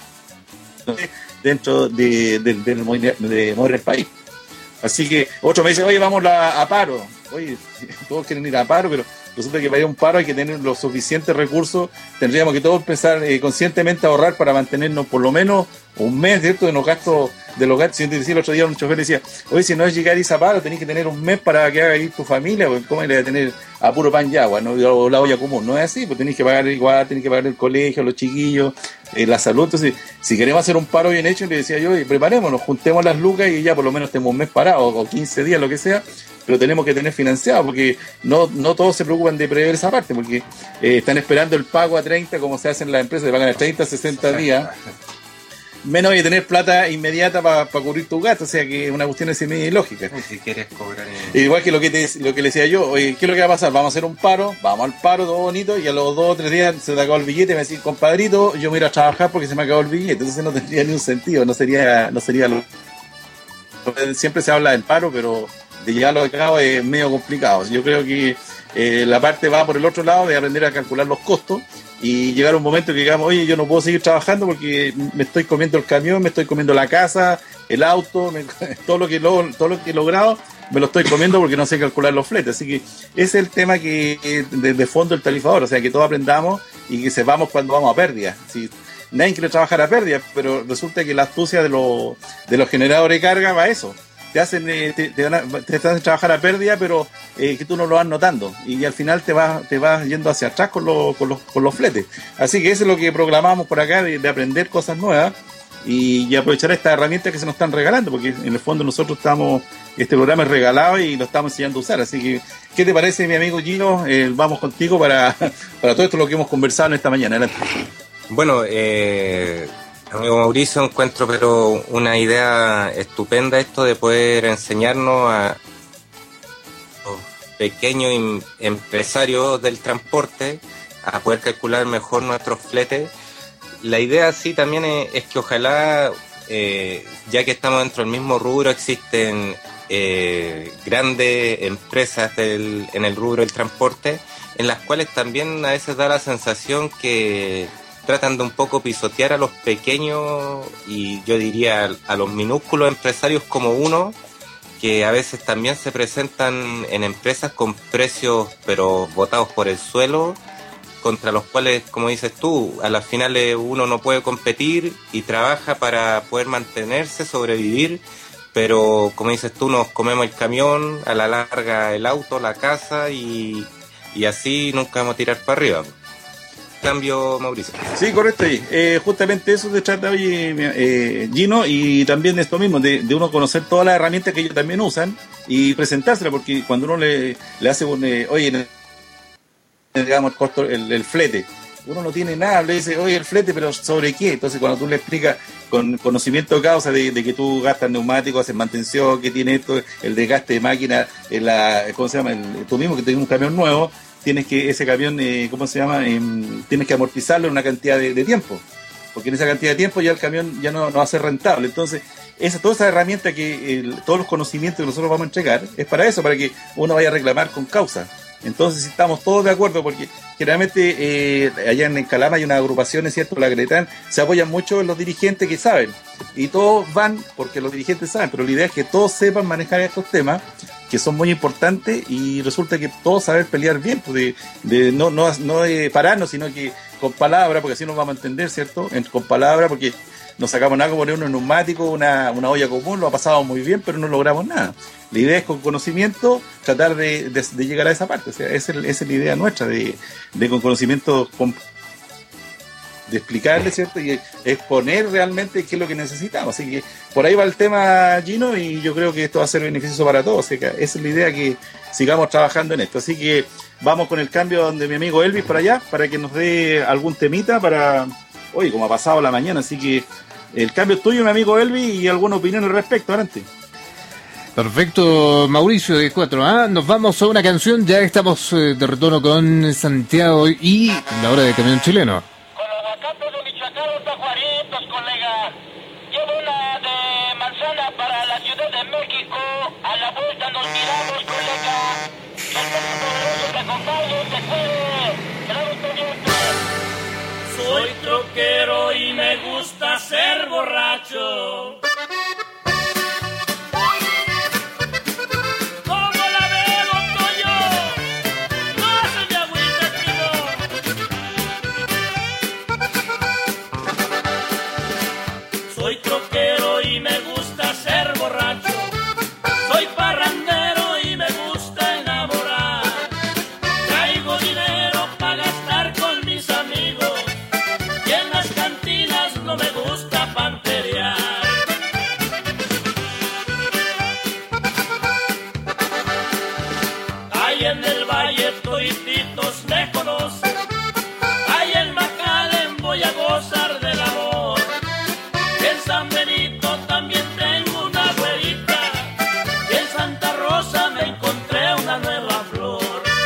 dentro de mover el país. Así que otro me dice, oye, vamos a paro. Oye, todos quieren ir a paro, pero resulta que para ir a un paro hay que tener los suficientes recursos. Tendríamos que todos empezar conscientemente a ahorrar para mantenernos por lo menos un mes, ¿cierto?, de los gastos del hogar. Si yo te decía el otro día, un chofer decía, oye, si no es llegar y ir a paro, tenés que tener un mes para que haga ir tu familia, porque ¿cómo le va a tener a puro pan y agua, ¿no? O la olla común? No es así, pues tenés que pagar igual, tenés que pagar el colegio, los chiquillos, la salud. Entonces, si queremos hacer un paro bien hecho, le decía yo, oye, preparémonos, juntemos las lucas y ya por lo menos tenemos un mes parado, o 15 días, lo que sea, pero tenemos que tener financiado, porque no todos se preocupan de prever esa parte, porque están esperando el pago a 30, como se hace en las empresas, te pagan a 30, 60 días, menos de tener plata inmediata para cubrir tu gasto. O sea que es una cuestión así medio ilógica. Si quieres cobrar igual que lo que le decía yo, oye, ¿qué es lo que va a pasar? Vamos a hacer un paro, vamos al paro, todo bonito, y a los 2 o 3 días se te acabó el billete, me decís, compadrito, yo me voy a trabajar porque se me acabó el billete. Entonces no tendría ni un sentido, no sería lo... Siempre se habla del paro, pero de llevarlo a cabo es medio complicado. Yo creo que la parte va por el otro lado, de aprender a calcular los costos y llegar a un momento que digamos, oye, yo no puedo seguir trabajando porque me estoy comiendo el camión, me estoy comiendo la casa, el auto, todo lo que he logrado me lo estoy comiendo porque no sé calcular los fletes. Así que ese es el tema que de fondo el tarifador, o sea, que todos aprendamos y que sepamos cuando vamos a pérdida. Si nadie quiere trabajar a pérdida, pero resulta que la astucia de los generadores de carga va a eso. Te hacen trabajar a pérdida, pero que tú no lo vas notando, y al final te vas yendo hacia atrás con los fletes. Así que eso es lo que proclamamos por acá, de aprender cosas nuevas y aprovechar estas herramientas que se nos están regalando, porque en el fondo nosotros este programa es regalado y lo estamos enseñando a usar. Así que, ¿qué te parece, mi amigo Gino? Vamos contigo para todo esto lo que hemos conversado en esta mañana. Adelante. Bueno, amigo Mauricio, encuentro pero una idea estupenda esto de poder enseñarnos a los pequeños empresarios del transporte a poder calcular mejor nuestros fletes. La idea sí también es que ojalá, ya que estamos dentro del mismo rubro, existen grandes empresas en el rubro del transporte, en las cuales también a veces da la sensación que tratan de un poco pisotear a los pequeños y yo diría a los minúsculos empresarios como uno, que a veces también se presentan en empresas con precios pero botados por el suelo, contra los cuales, como dices tú, a las finales uno no puede competir y trabaja para poder mantenerse, sobrevivir, pero como dices tú, nos comemos el camión, a la larga el auto, la casa y así nunca vamos a tirar para arriba. Cambio, Mauricio. Sí, correcto. Justamente eso se trata hoy, Gino, y también de esto mismo, de uno conocer todas las herramientas que ellos también usan y presentárselas, porque cuando uno le hace oye, digamos, el costo, el flete, uno no tiene nada, le dice, oye, el flete, pero ¿sobre qué? Entonces cuando tú le explicas con conocimiento de causa de que tú gastas neumáticos, haces mantención, que tiene esto, el desgaste de máquina, ¿cómo se llama? Tú mismo que tienes un camión nuevo, tienes que ese camión, ¿cómo se llama? Tienes que amortizarlo en una cantidad de tiempo, porque en esa cantidad de tiempo ya el camión ya no va a ser rentable. Entonces, toda esa herramienta todos los conocimientos que nosotros vamos a entregar, es para eso, para que uno vaya a reclamar con causa. Entonces, si estamos todos de acuerdo, porque generalmente allá en Calama hay unas agrupaciones, ¿cierto? La Gretán, se apoyan mucho en los dirigentes que saben, y todos van porque los dirigentes saben, pero la idea es que todos sepan manejar estos temas que son muy importantes, y resulta que todos saber pelear bien, pues no pararnos, sino que con palabras, porque así nos vamos a entender, ¿cierto? Con palabras, porque no sacamos nada como poner unos neumáticos, una olla común, lo ha pasado muy bien, pero no logramos nada. La idea es, con conocimiento, tratar de llegar a esa parte. O sea, esa es la idea nuestra, de con conocimiento, de explicarle, ¿cierto? Y exponer realmente qué es lo que necesitamos. Así que por ahí va el tema, Gino, y yo creo que esto va a ser beneficioso para todos. O sea, esa es la idea, que sigamos trabajando en esto. Así que vamos con el cambio donde mi amigo Elvis por allá, para que nos dé algún temita para... Oye, como ha pasado la mañana, así que el cambio es tuyo, mi amigo Elvis, y alguna opinión al respecto, adelante. Perfecto, Mauricio de 4A. Nos vamos a una canción, ya estamos de retorno con Santiago y la hora de Camión Chileno. Con los acampos de Michoacán, los tajuaritos, colega. Llevo una de manzana para la Ciudad de México. A la vuelta nos miramos, colega. Que el más poderoso te acompañe, te cuide. Claro, pendiente. Soy troquero y me gusta ser borracho. Soy troquero y me gusta ser borracho. Soy parrandero y me gusta enamorar. Traigo dinero para gastar con mis amigos. Y en las cantinas no me gusta panterear. Ahí en el valle todititos me conocen. Ahí en McAllen voy a gozar del amor. En San Benito también tengo una güerita. Y en Santa Rosa me encontré una nueva flor.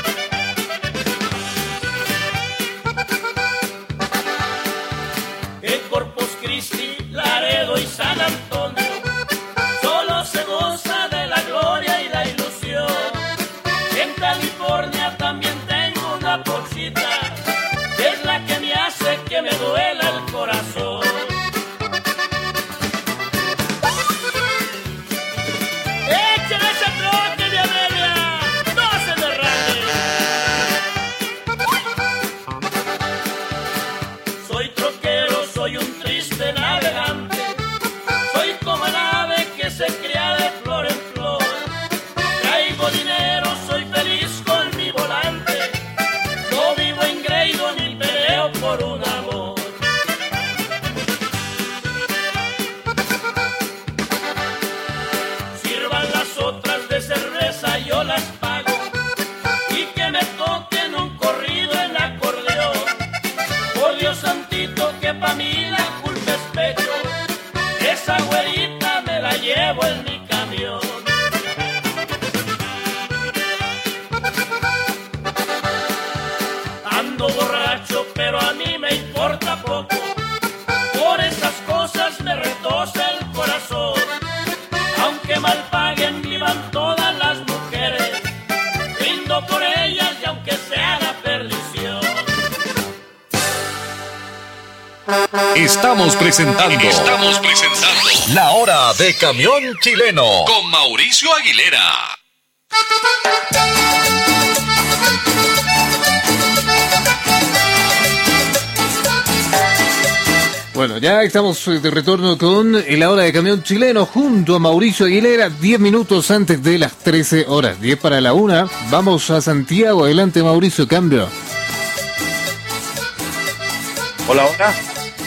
En Corpus Christi, Laredo y San Antonio solo se goza de la gloria y la ilusión. En California también tengo una porcita, que es la que me hace que me duela el corazón. ¡Échale ese troque de Amelia! ¡No se derrame! Soy troquero, soy un triste navegante. Soy como el ave que se cría de flor en flor. Traigo dinero, soy feliz con mi volante. No vivo engreído ni peleo por un amor. Sirvan las otras de cerveza, yo las pago. Y que me toquen un corrido en acordeón. Por Dios santito que pa' mí la culpa es pecho. Esa güerita me la llevo en mi camión. Ando borracho, pero a mí me importa poco. Por esas cosas me retosa el corazón. Aunque mal paguen, vivan todas las mujeres. Brindo por ellas y aunque sea la perdición. Estamos presentando La Hora de Camión Chileno con Mauricio Aguilera. Bueno, ya estamos de retorno con la hora de Camión Chileno junto a Mauricio Aguilera, 10 minutos antes de las 13 horas, 10 para la 1. Vamos a Santiago, adelante Mauricio, cambio. Hola, hola.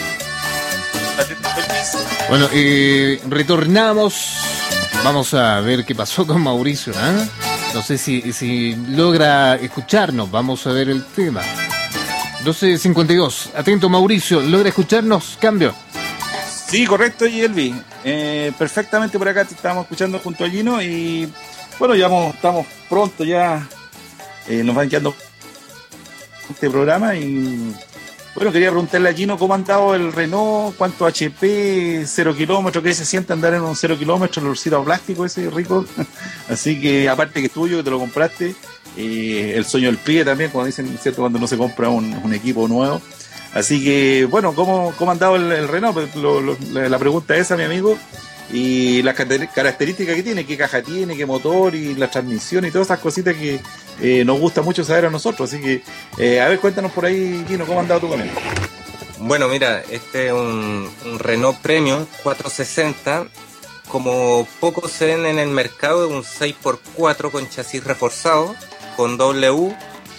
Bueno, retornamos. Vamos a ver qué pasó con Mauricio, ¿eh? No sé si logra escucharnos, vamos a ver el tema. 12:52. Atento, Mauricio. ¿Logra escucharnos? Cambio. Sí, correcto, y Elvi. Perfectamente por acá te estábamos escuchando junto a Gino. Y bueno, ya estamos pronto, ya nos van quedando este programa. Y bueno, quería preguntarle a Gino cómo ha andado el Renault, cuánto HP, 0 kilómetros, qué se siente andar en un 0 kilómetros, el bolsito plástico ese rico. Así que, aparte que es tuyo, que te lo compraste. El sueño del pibe también, como dicen, ¿cierto? Cuando no se compra un equipo nuevo. Así que, bueno, ¿cómo ha andado el Renault? Pues la pregunta esa, mi amigo. y las características que tiene, qué caja tiene, qué motor y la transmisión y todas esas cositas que nos gusta mucho saber a nosotros. Así que, a ver, cuéntanos por ahí, Gino, ¿cómo ha andado tu camión? Bueno, mira, este es un Renault Premium 460. Como pocos se ven en el mercado, es un 6x4 con chasis reforzado, con W.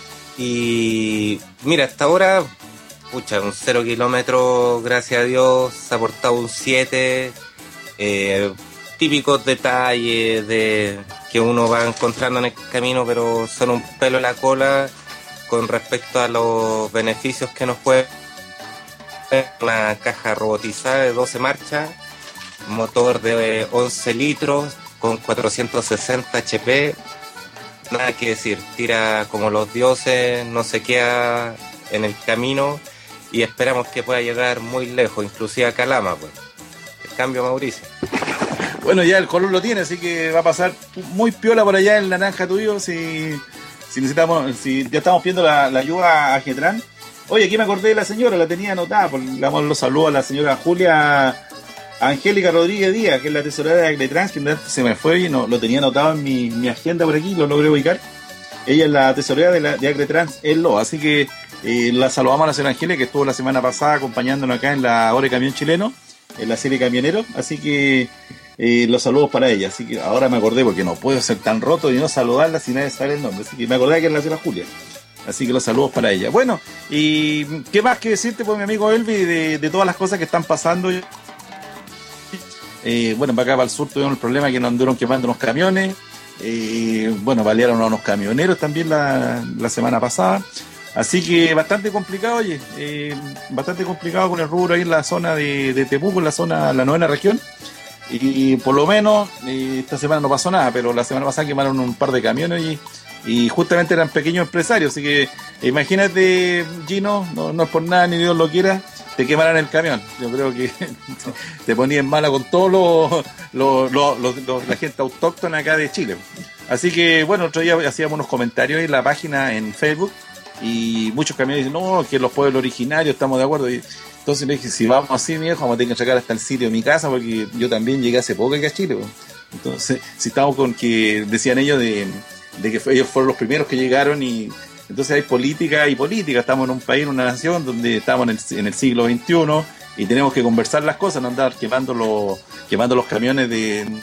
Y mira, hasta ahora, pucha, un 0 kilómetros, gracias a Dios, se ha portado un 7. Típicos detalles de que uno va encontrando en el camino, pero son un pelo en la cola con respecto a los beneficios que nos puede una caja robotizada de 12 marchas, motor de 11 litros con 460 HP, nada que decir, tira como los dioses, no se queda en el camino y esperamos que pueda llegar muy lejos, inclusive a Calama, pues. El cambio, Mauricio. Bueno, ya el color lo tiene, así que va a pasar muy piola por allá el naranja tuyo, si necesitamos, si ya estamos pidiendo la ayuda a Getran. Oye, aquí me acordé de la señora, la tenía anotada, le damos los saludos a la señora Julia Angélica Rodríguez Díaz, que es la tesorera de Agretrans, que se me fue y no lo tenía anotado en mi agenda por aquí, lo logré ubicar. Ella es la tesorera de Agretrans en Loa, así que la saludamos a la señora Angélica, que estuvo la semana pasada acompañándonos acá en la Hora de Camión Chileno, en la serie Camionero, así que los saludos para ella. Así que ahora me acordé, porque no puedo ser tan roto y no saludarla si nadie sabe el nombre, así que me acordé que es la señora Julia. Así que los saludos para ella. Bueno, y qué más que decirte, pues, mi amigo Elvi, de todas las cosas que están pasando. Bueno, para acá, para el sur, tuvimos el problema que nos anduvieron quemando unos camiones. Bueno, balearon a unos camioneros también la semana pasada. Así que bastante complicado, oye. Bastante complicado con el rubro ahí en la zona de Temuco, en la zona, la 9ª región. Y por lo menos, esta semana no pasó nada, pero la semana pasada quemaron un par de camiones y justamente eran pequeños empresarios, así que imagínate, Gino, no es por nada ni Dios lo quiera, te quemarán el camión. Yo creo que te ponían mala con todos la gente autóctona acá de Chile. Así que bueno, otro día hacíamos unos comentarios en la página en Facebook y muchos camiones dicen, no, que los pueblos originarios estamos de acuerdo. Y entonces le dije, si vamos así, mi viejo, vamos a tener que sacar hasta el sitio de mi casa, porque yo también llegué hace poco aquí a Chile. Entonces, si estamos con que decían ellos de que ellos fueron los primeros que llegaron, y entonces hay política y política. Estamos en un país, en una nación donde estamos en el siglo XXI y tenemos que conversar las cosas, no andar quemando los camiones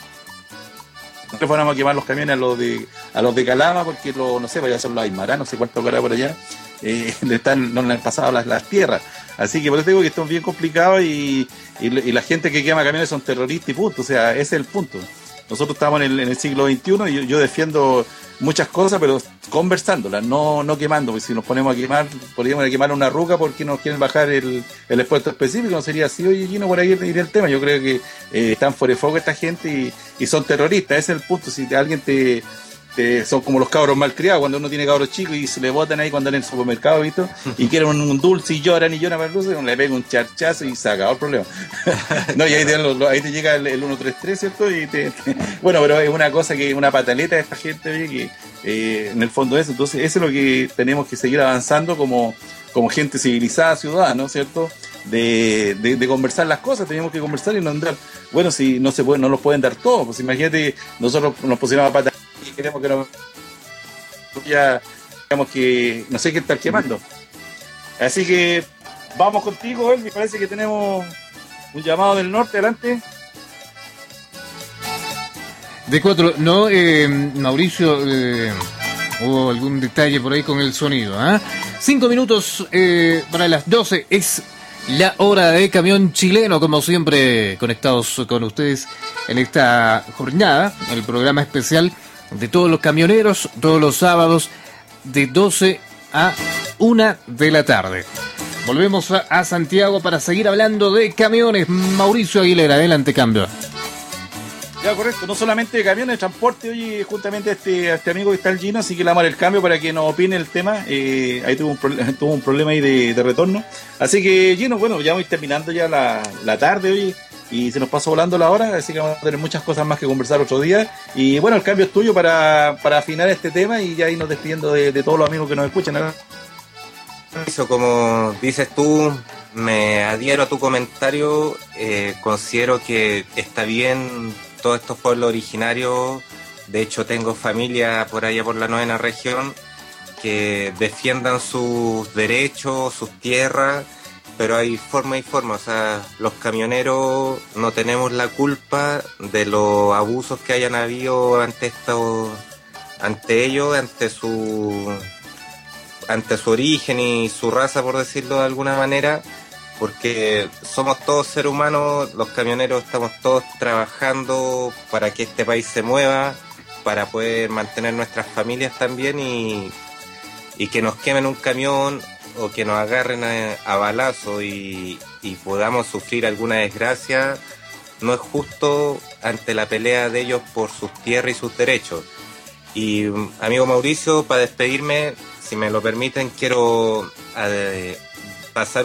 no fuéramos a quemar los camiones a los de Calama, porque no sé, vaya a ser los Aymara, no sé cuánto hará por allá, no le han pasado las tierras. Así que por eso digo que esto es bien complicado y la gente que quema camiones son terroristas y punto. O sea, ese es el punto. Nosotros estamos en el siglo XXI y yo defiendo muchas cosas, pero conversándolas, no quemando, porque si nos ponemos a quemar, podríamos quemar una ruca porque nos quieren bajar el expuesto específico, no sería así. Oye, Gino, por ahí iría el tema. Yo creo que están fuera de foco esta gente y son terroristas, ese es el punto. Si alguien son como los cabros malcriados, cuando uno tiene cabros chicos y se le botan ahí cuando en el supermercado, ¿visto? Y quieren un dulce y lloran para el dulce, uno le pega un charchazo y se acabó el problema. No, y ahí te llega el 133, ¿cierto? Bueno, pero es una cosa que una pataleta de esta gente, oye, que en el fondo es. Entonces, eso es lo que tenemos que seguir avanzando como gente civilizada, ciudadana, ¿no? ¿Cierto? De conversar las cosas, tenemos que conversar y no andar. Bueno, si no se puede, no nos pueden dar todo, pues imagínate, nosotros nos pusiéramos a pataleta y queremos que ya digamos que no sé qué estar quemando. Así que vamos contigo, me parece que tenemos un llamado del norte, adelante. De 4, no, Mauricio, hubo algún detalle por ahí con el sonido, 5 minutos para las 12, es la hora de Camión Chileno, como siempre conectados con ustedes en esta jornada, el programa especial de todos los camioneros, todos los sábados de 12 a 1 de la tarde. Volvemos a Santiago para seguir hablando de camiones. Mauricio Aguilera, adelante, cambio. Ya, correcto, no solamente de camiones, de transporte. Oye, justamente a este amigo que está el Gino, así que le damos el cambio para que nos opine el tema. Ahí tuvo un problema ahí de retorno. Así que, Gino, bueno, ya voy terminando ya la tarde, oye, y se nos pasó volando la hora, así que vamos a tener muchas cosas más que conversar otro día. Y bueno, el cambio es tuyo para afinar este tema y ya irnos despidiendo de todos los amigos que nos escuchan, ¿no? Eso, como dices tú, me adhiero a tu comentario. Considero que está bien todos estos pueblos originarios. De hecho, tengo familia por allá por la 9ª región que defiendan sus derechos, sus tierras, pero hay forma y forma. O sea, los camioneros no tenemos la culpa de los abusos que hayan habido ante ellos, ante su origen y su raza, por decirlo de alguna manera, porque somos todos seres humanos. Los camioneros estamos todos trabajando para que este país se mueva, para poder mantener nuestras familias también, y que nos quemen un camión o que nos agarren a balazo y podamos sufrir alguna desgracia, no es justo ante la pelea de ellos por sus tierras y sus derechos. Y amigo Mauricio, para despedirme, si me lo permiten, quiero pasar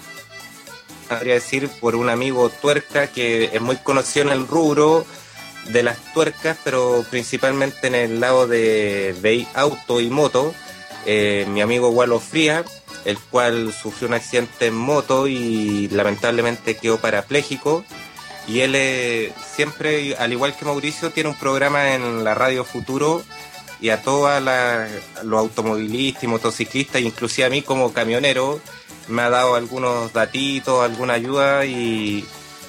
podría decir, por un amigo tuerca que es muy conocido en el rubro de las tuercas, pero principalmente en el lado de auto y moto, mi amigo Walo Fría, el cual sufrió un accidente en moto y lamentablemente quedó parapléjico. Y él siempre, al igual que Mauricio, tiene un programa en la Radio Futuro, y a todos los automovilistas y motociclistas, inclusive a mí como camionero, me ha dado algunos datitos, alguna ayuda, y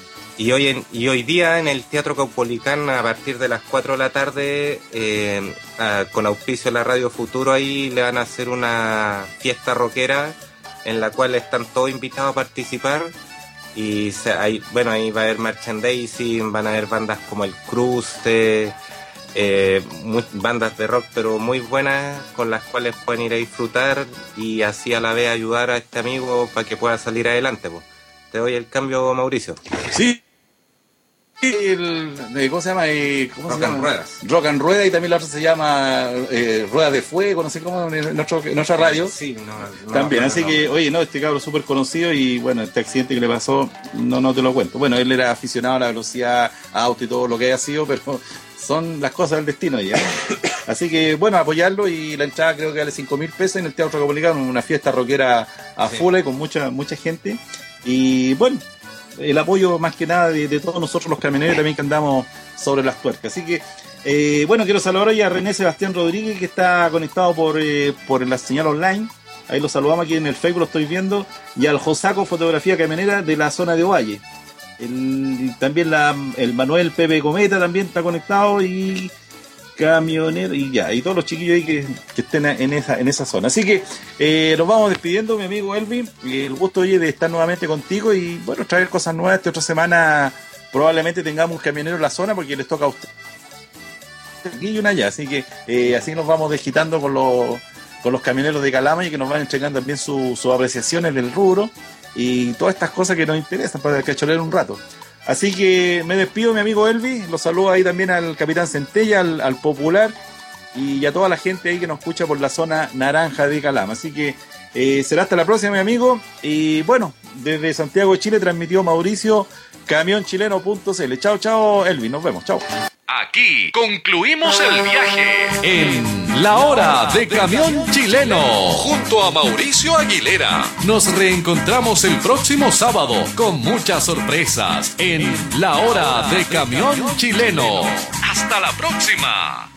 hoy día en el Teatro Caupolicán, a partir de las 4 de la tarde, con auspicio de la Radio Futuro, ahí le van a hacer una fiesta rockera en la cual están todos invitados a participar. Y ahí va a haber merchandising, van a haber bandas como el Cruce, bandas de rock pero muy buenas, con las cuales pueden ir a disfrutar y así a la vez ayudar a este amigo para que pueda salir adelante. Pues. Te doy el cambio, Mauricio. Sí. ¿Cómo se llama? Rock and Ruedas. Rock and Rueda, y también la otra se llama Ruedas de Fuego, no sé cómo, en nuestra radio. Sí, también, así que, oye, no, este cabro súper conocido, y bueno, este accidente que le pasó, no te lo cuento. Bueno, él era aficionado a la velocidad, a auto y todo lo que haya sido, pero son las cosas del destino ya. Así que, bueno, apoyarlo, y la entrada creo que vale 5.000 pesos en el Teatro Caupolicán, una fiesta rockera a full, con mucha gente. Y bueno, el apoyo más que nada de todos nosotros los camioneros también que andamos sobre las tuercas. Así que, bueno, quiero saludar hoy a René Sebastián Rodríguez, que está conectado por la señal online. Ahí lo saludamos, aquí en el Facebook lo estoy viendo. Y al Josaco Fotografía Camionera de la zona de Ovalle. También el Manuel Pepe Cometa también está conectado, y camionero, y todos los chiquillos ahí que estén en esa zona. Así que nos vamos despidiendo, mi amigo Elvin. El gusto hoy de estar nuevamente contigo, y bueno, traer cosas nuevas. Esta otra semana probablemente tengamos un camionero en la zona, porque les toca a usted aquí y una allá. Así que así nos vamos desquitando con los camioneros de Calama, y que nos van entregando también sus apreciaciones del rubro y todas estas cosas que nos interesan para cacholear un rato. Así que me despido, mi amigo Elvi. Los saludo ahí también al Capitán Centella, al Popular, y a toda la gente ahí que nos escucha por la zona naranja de Calama. Así que será hasta la próxima, mi amigo. Y bueno, desde Santiago de Chile transmitió Mauricio, camionchileno.cl. Chao, Elvi. Nos vemos. Chao. Aquí concluimos el viaje en La Hora de Camión Chileno junto a Mauricio Aguilera. Nos reencontramos el próximo sábado con muchas sorpresas en La Hora de Camión Chileno. ¡Hasta la próxima!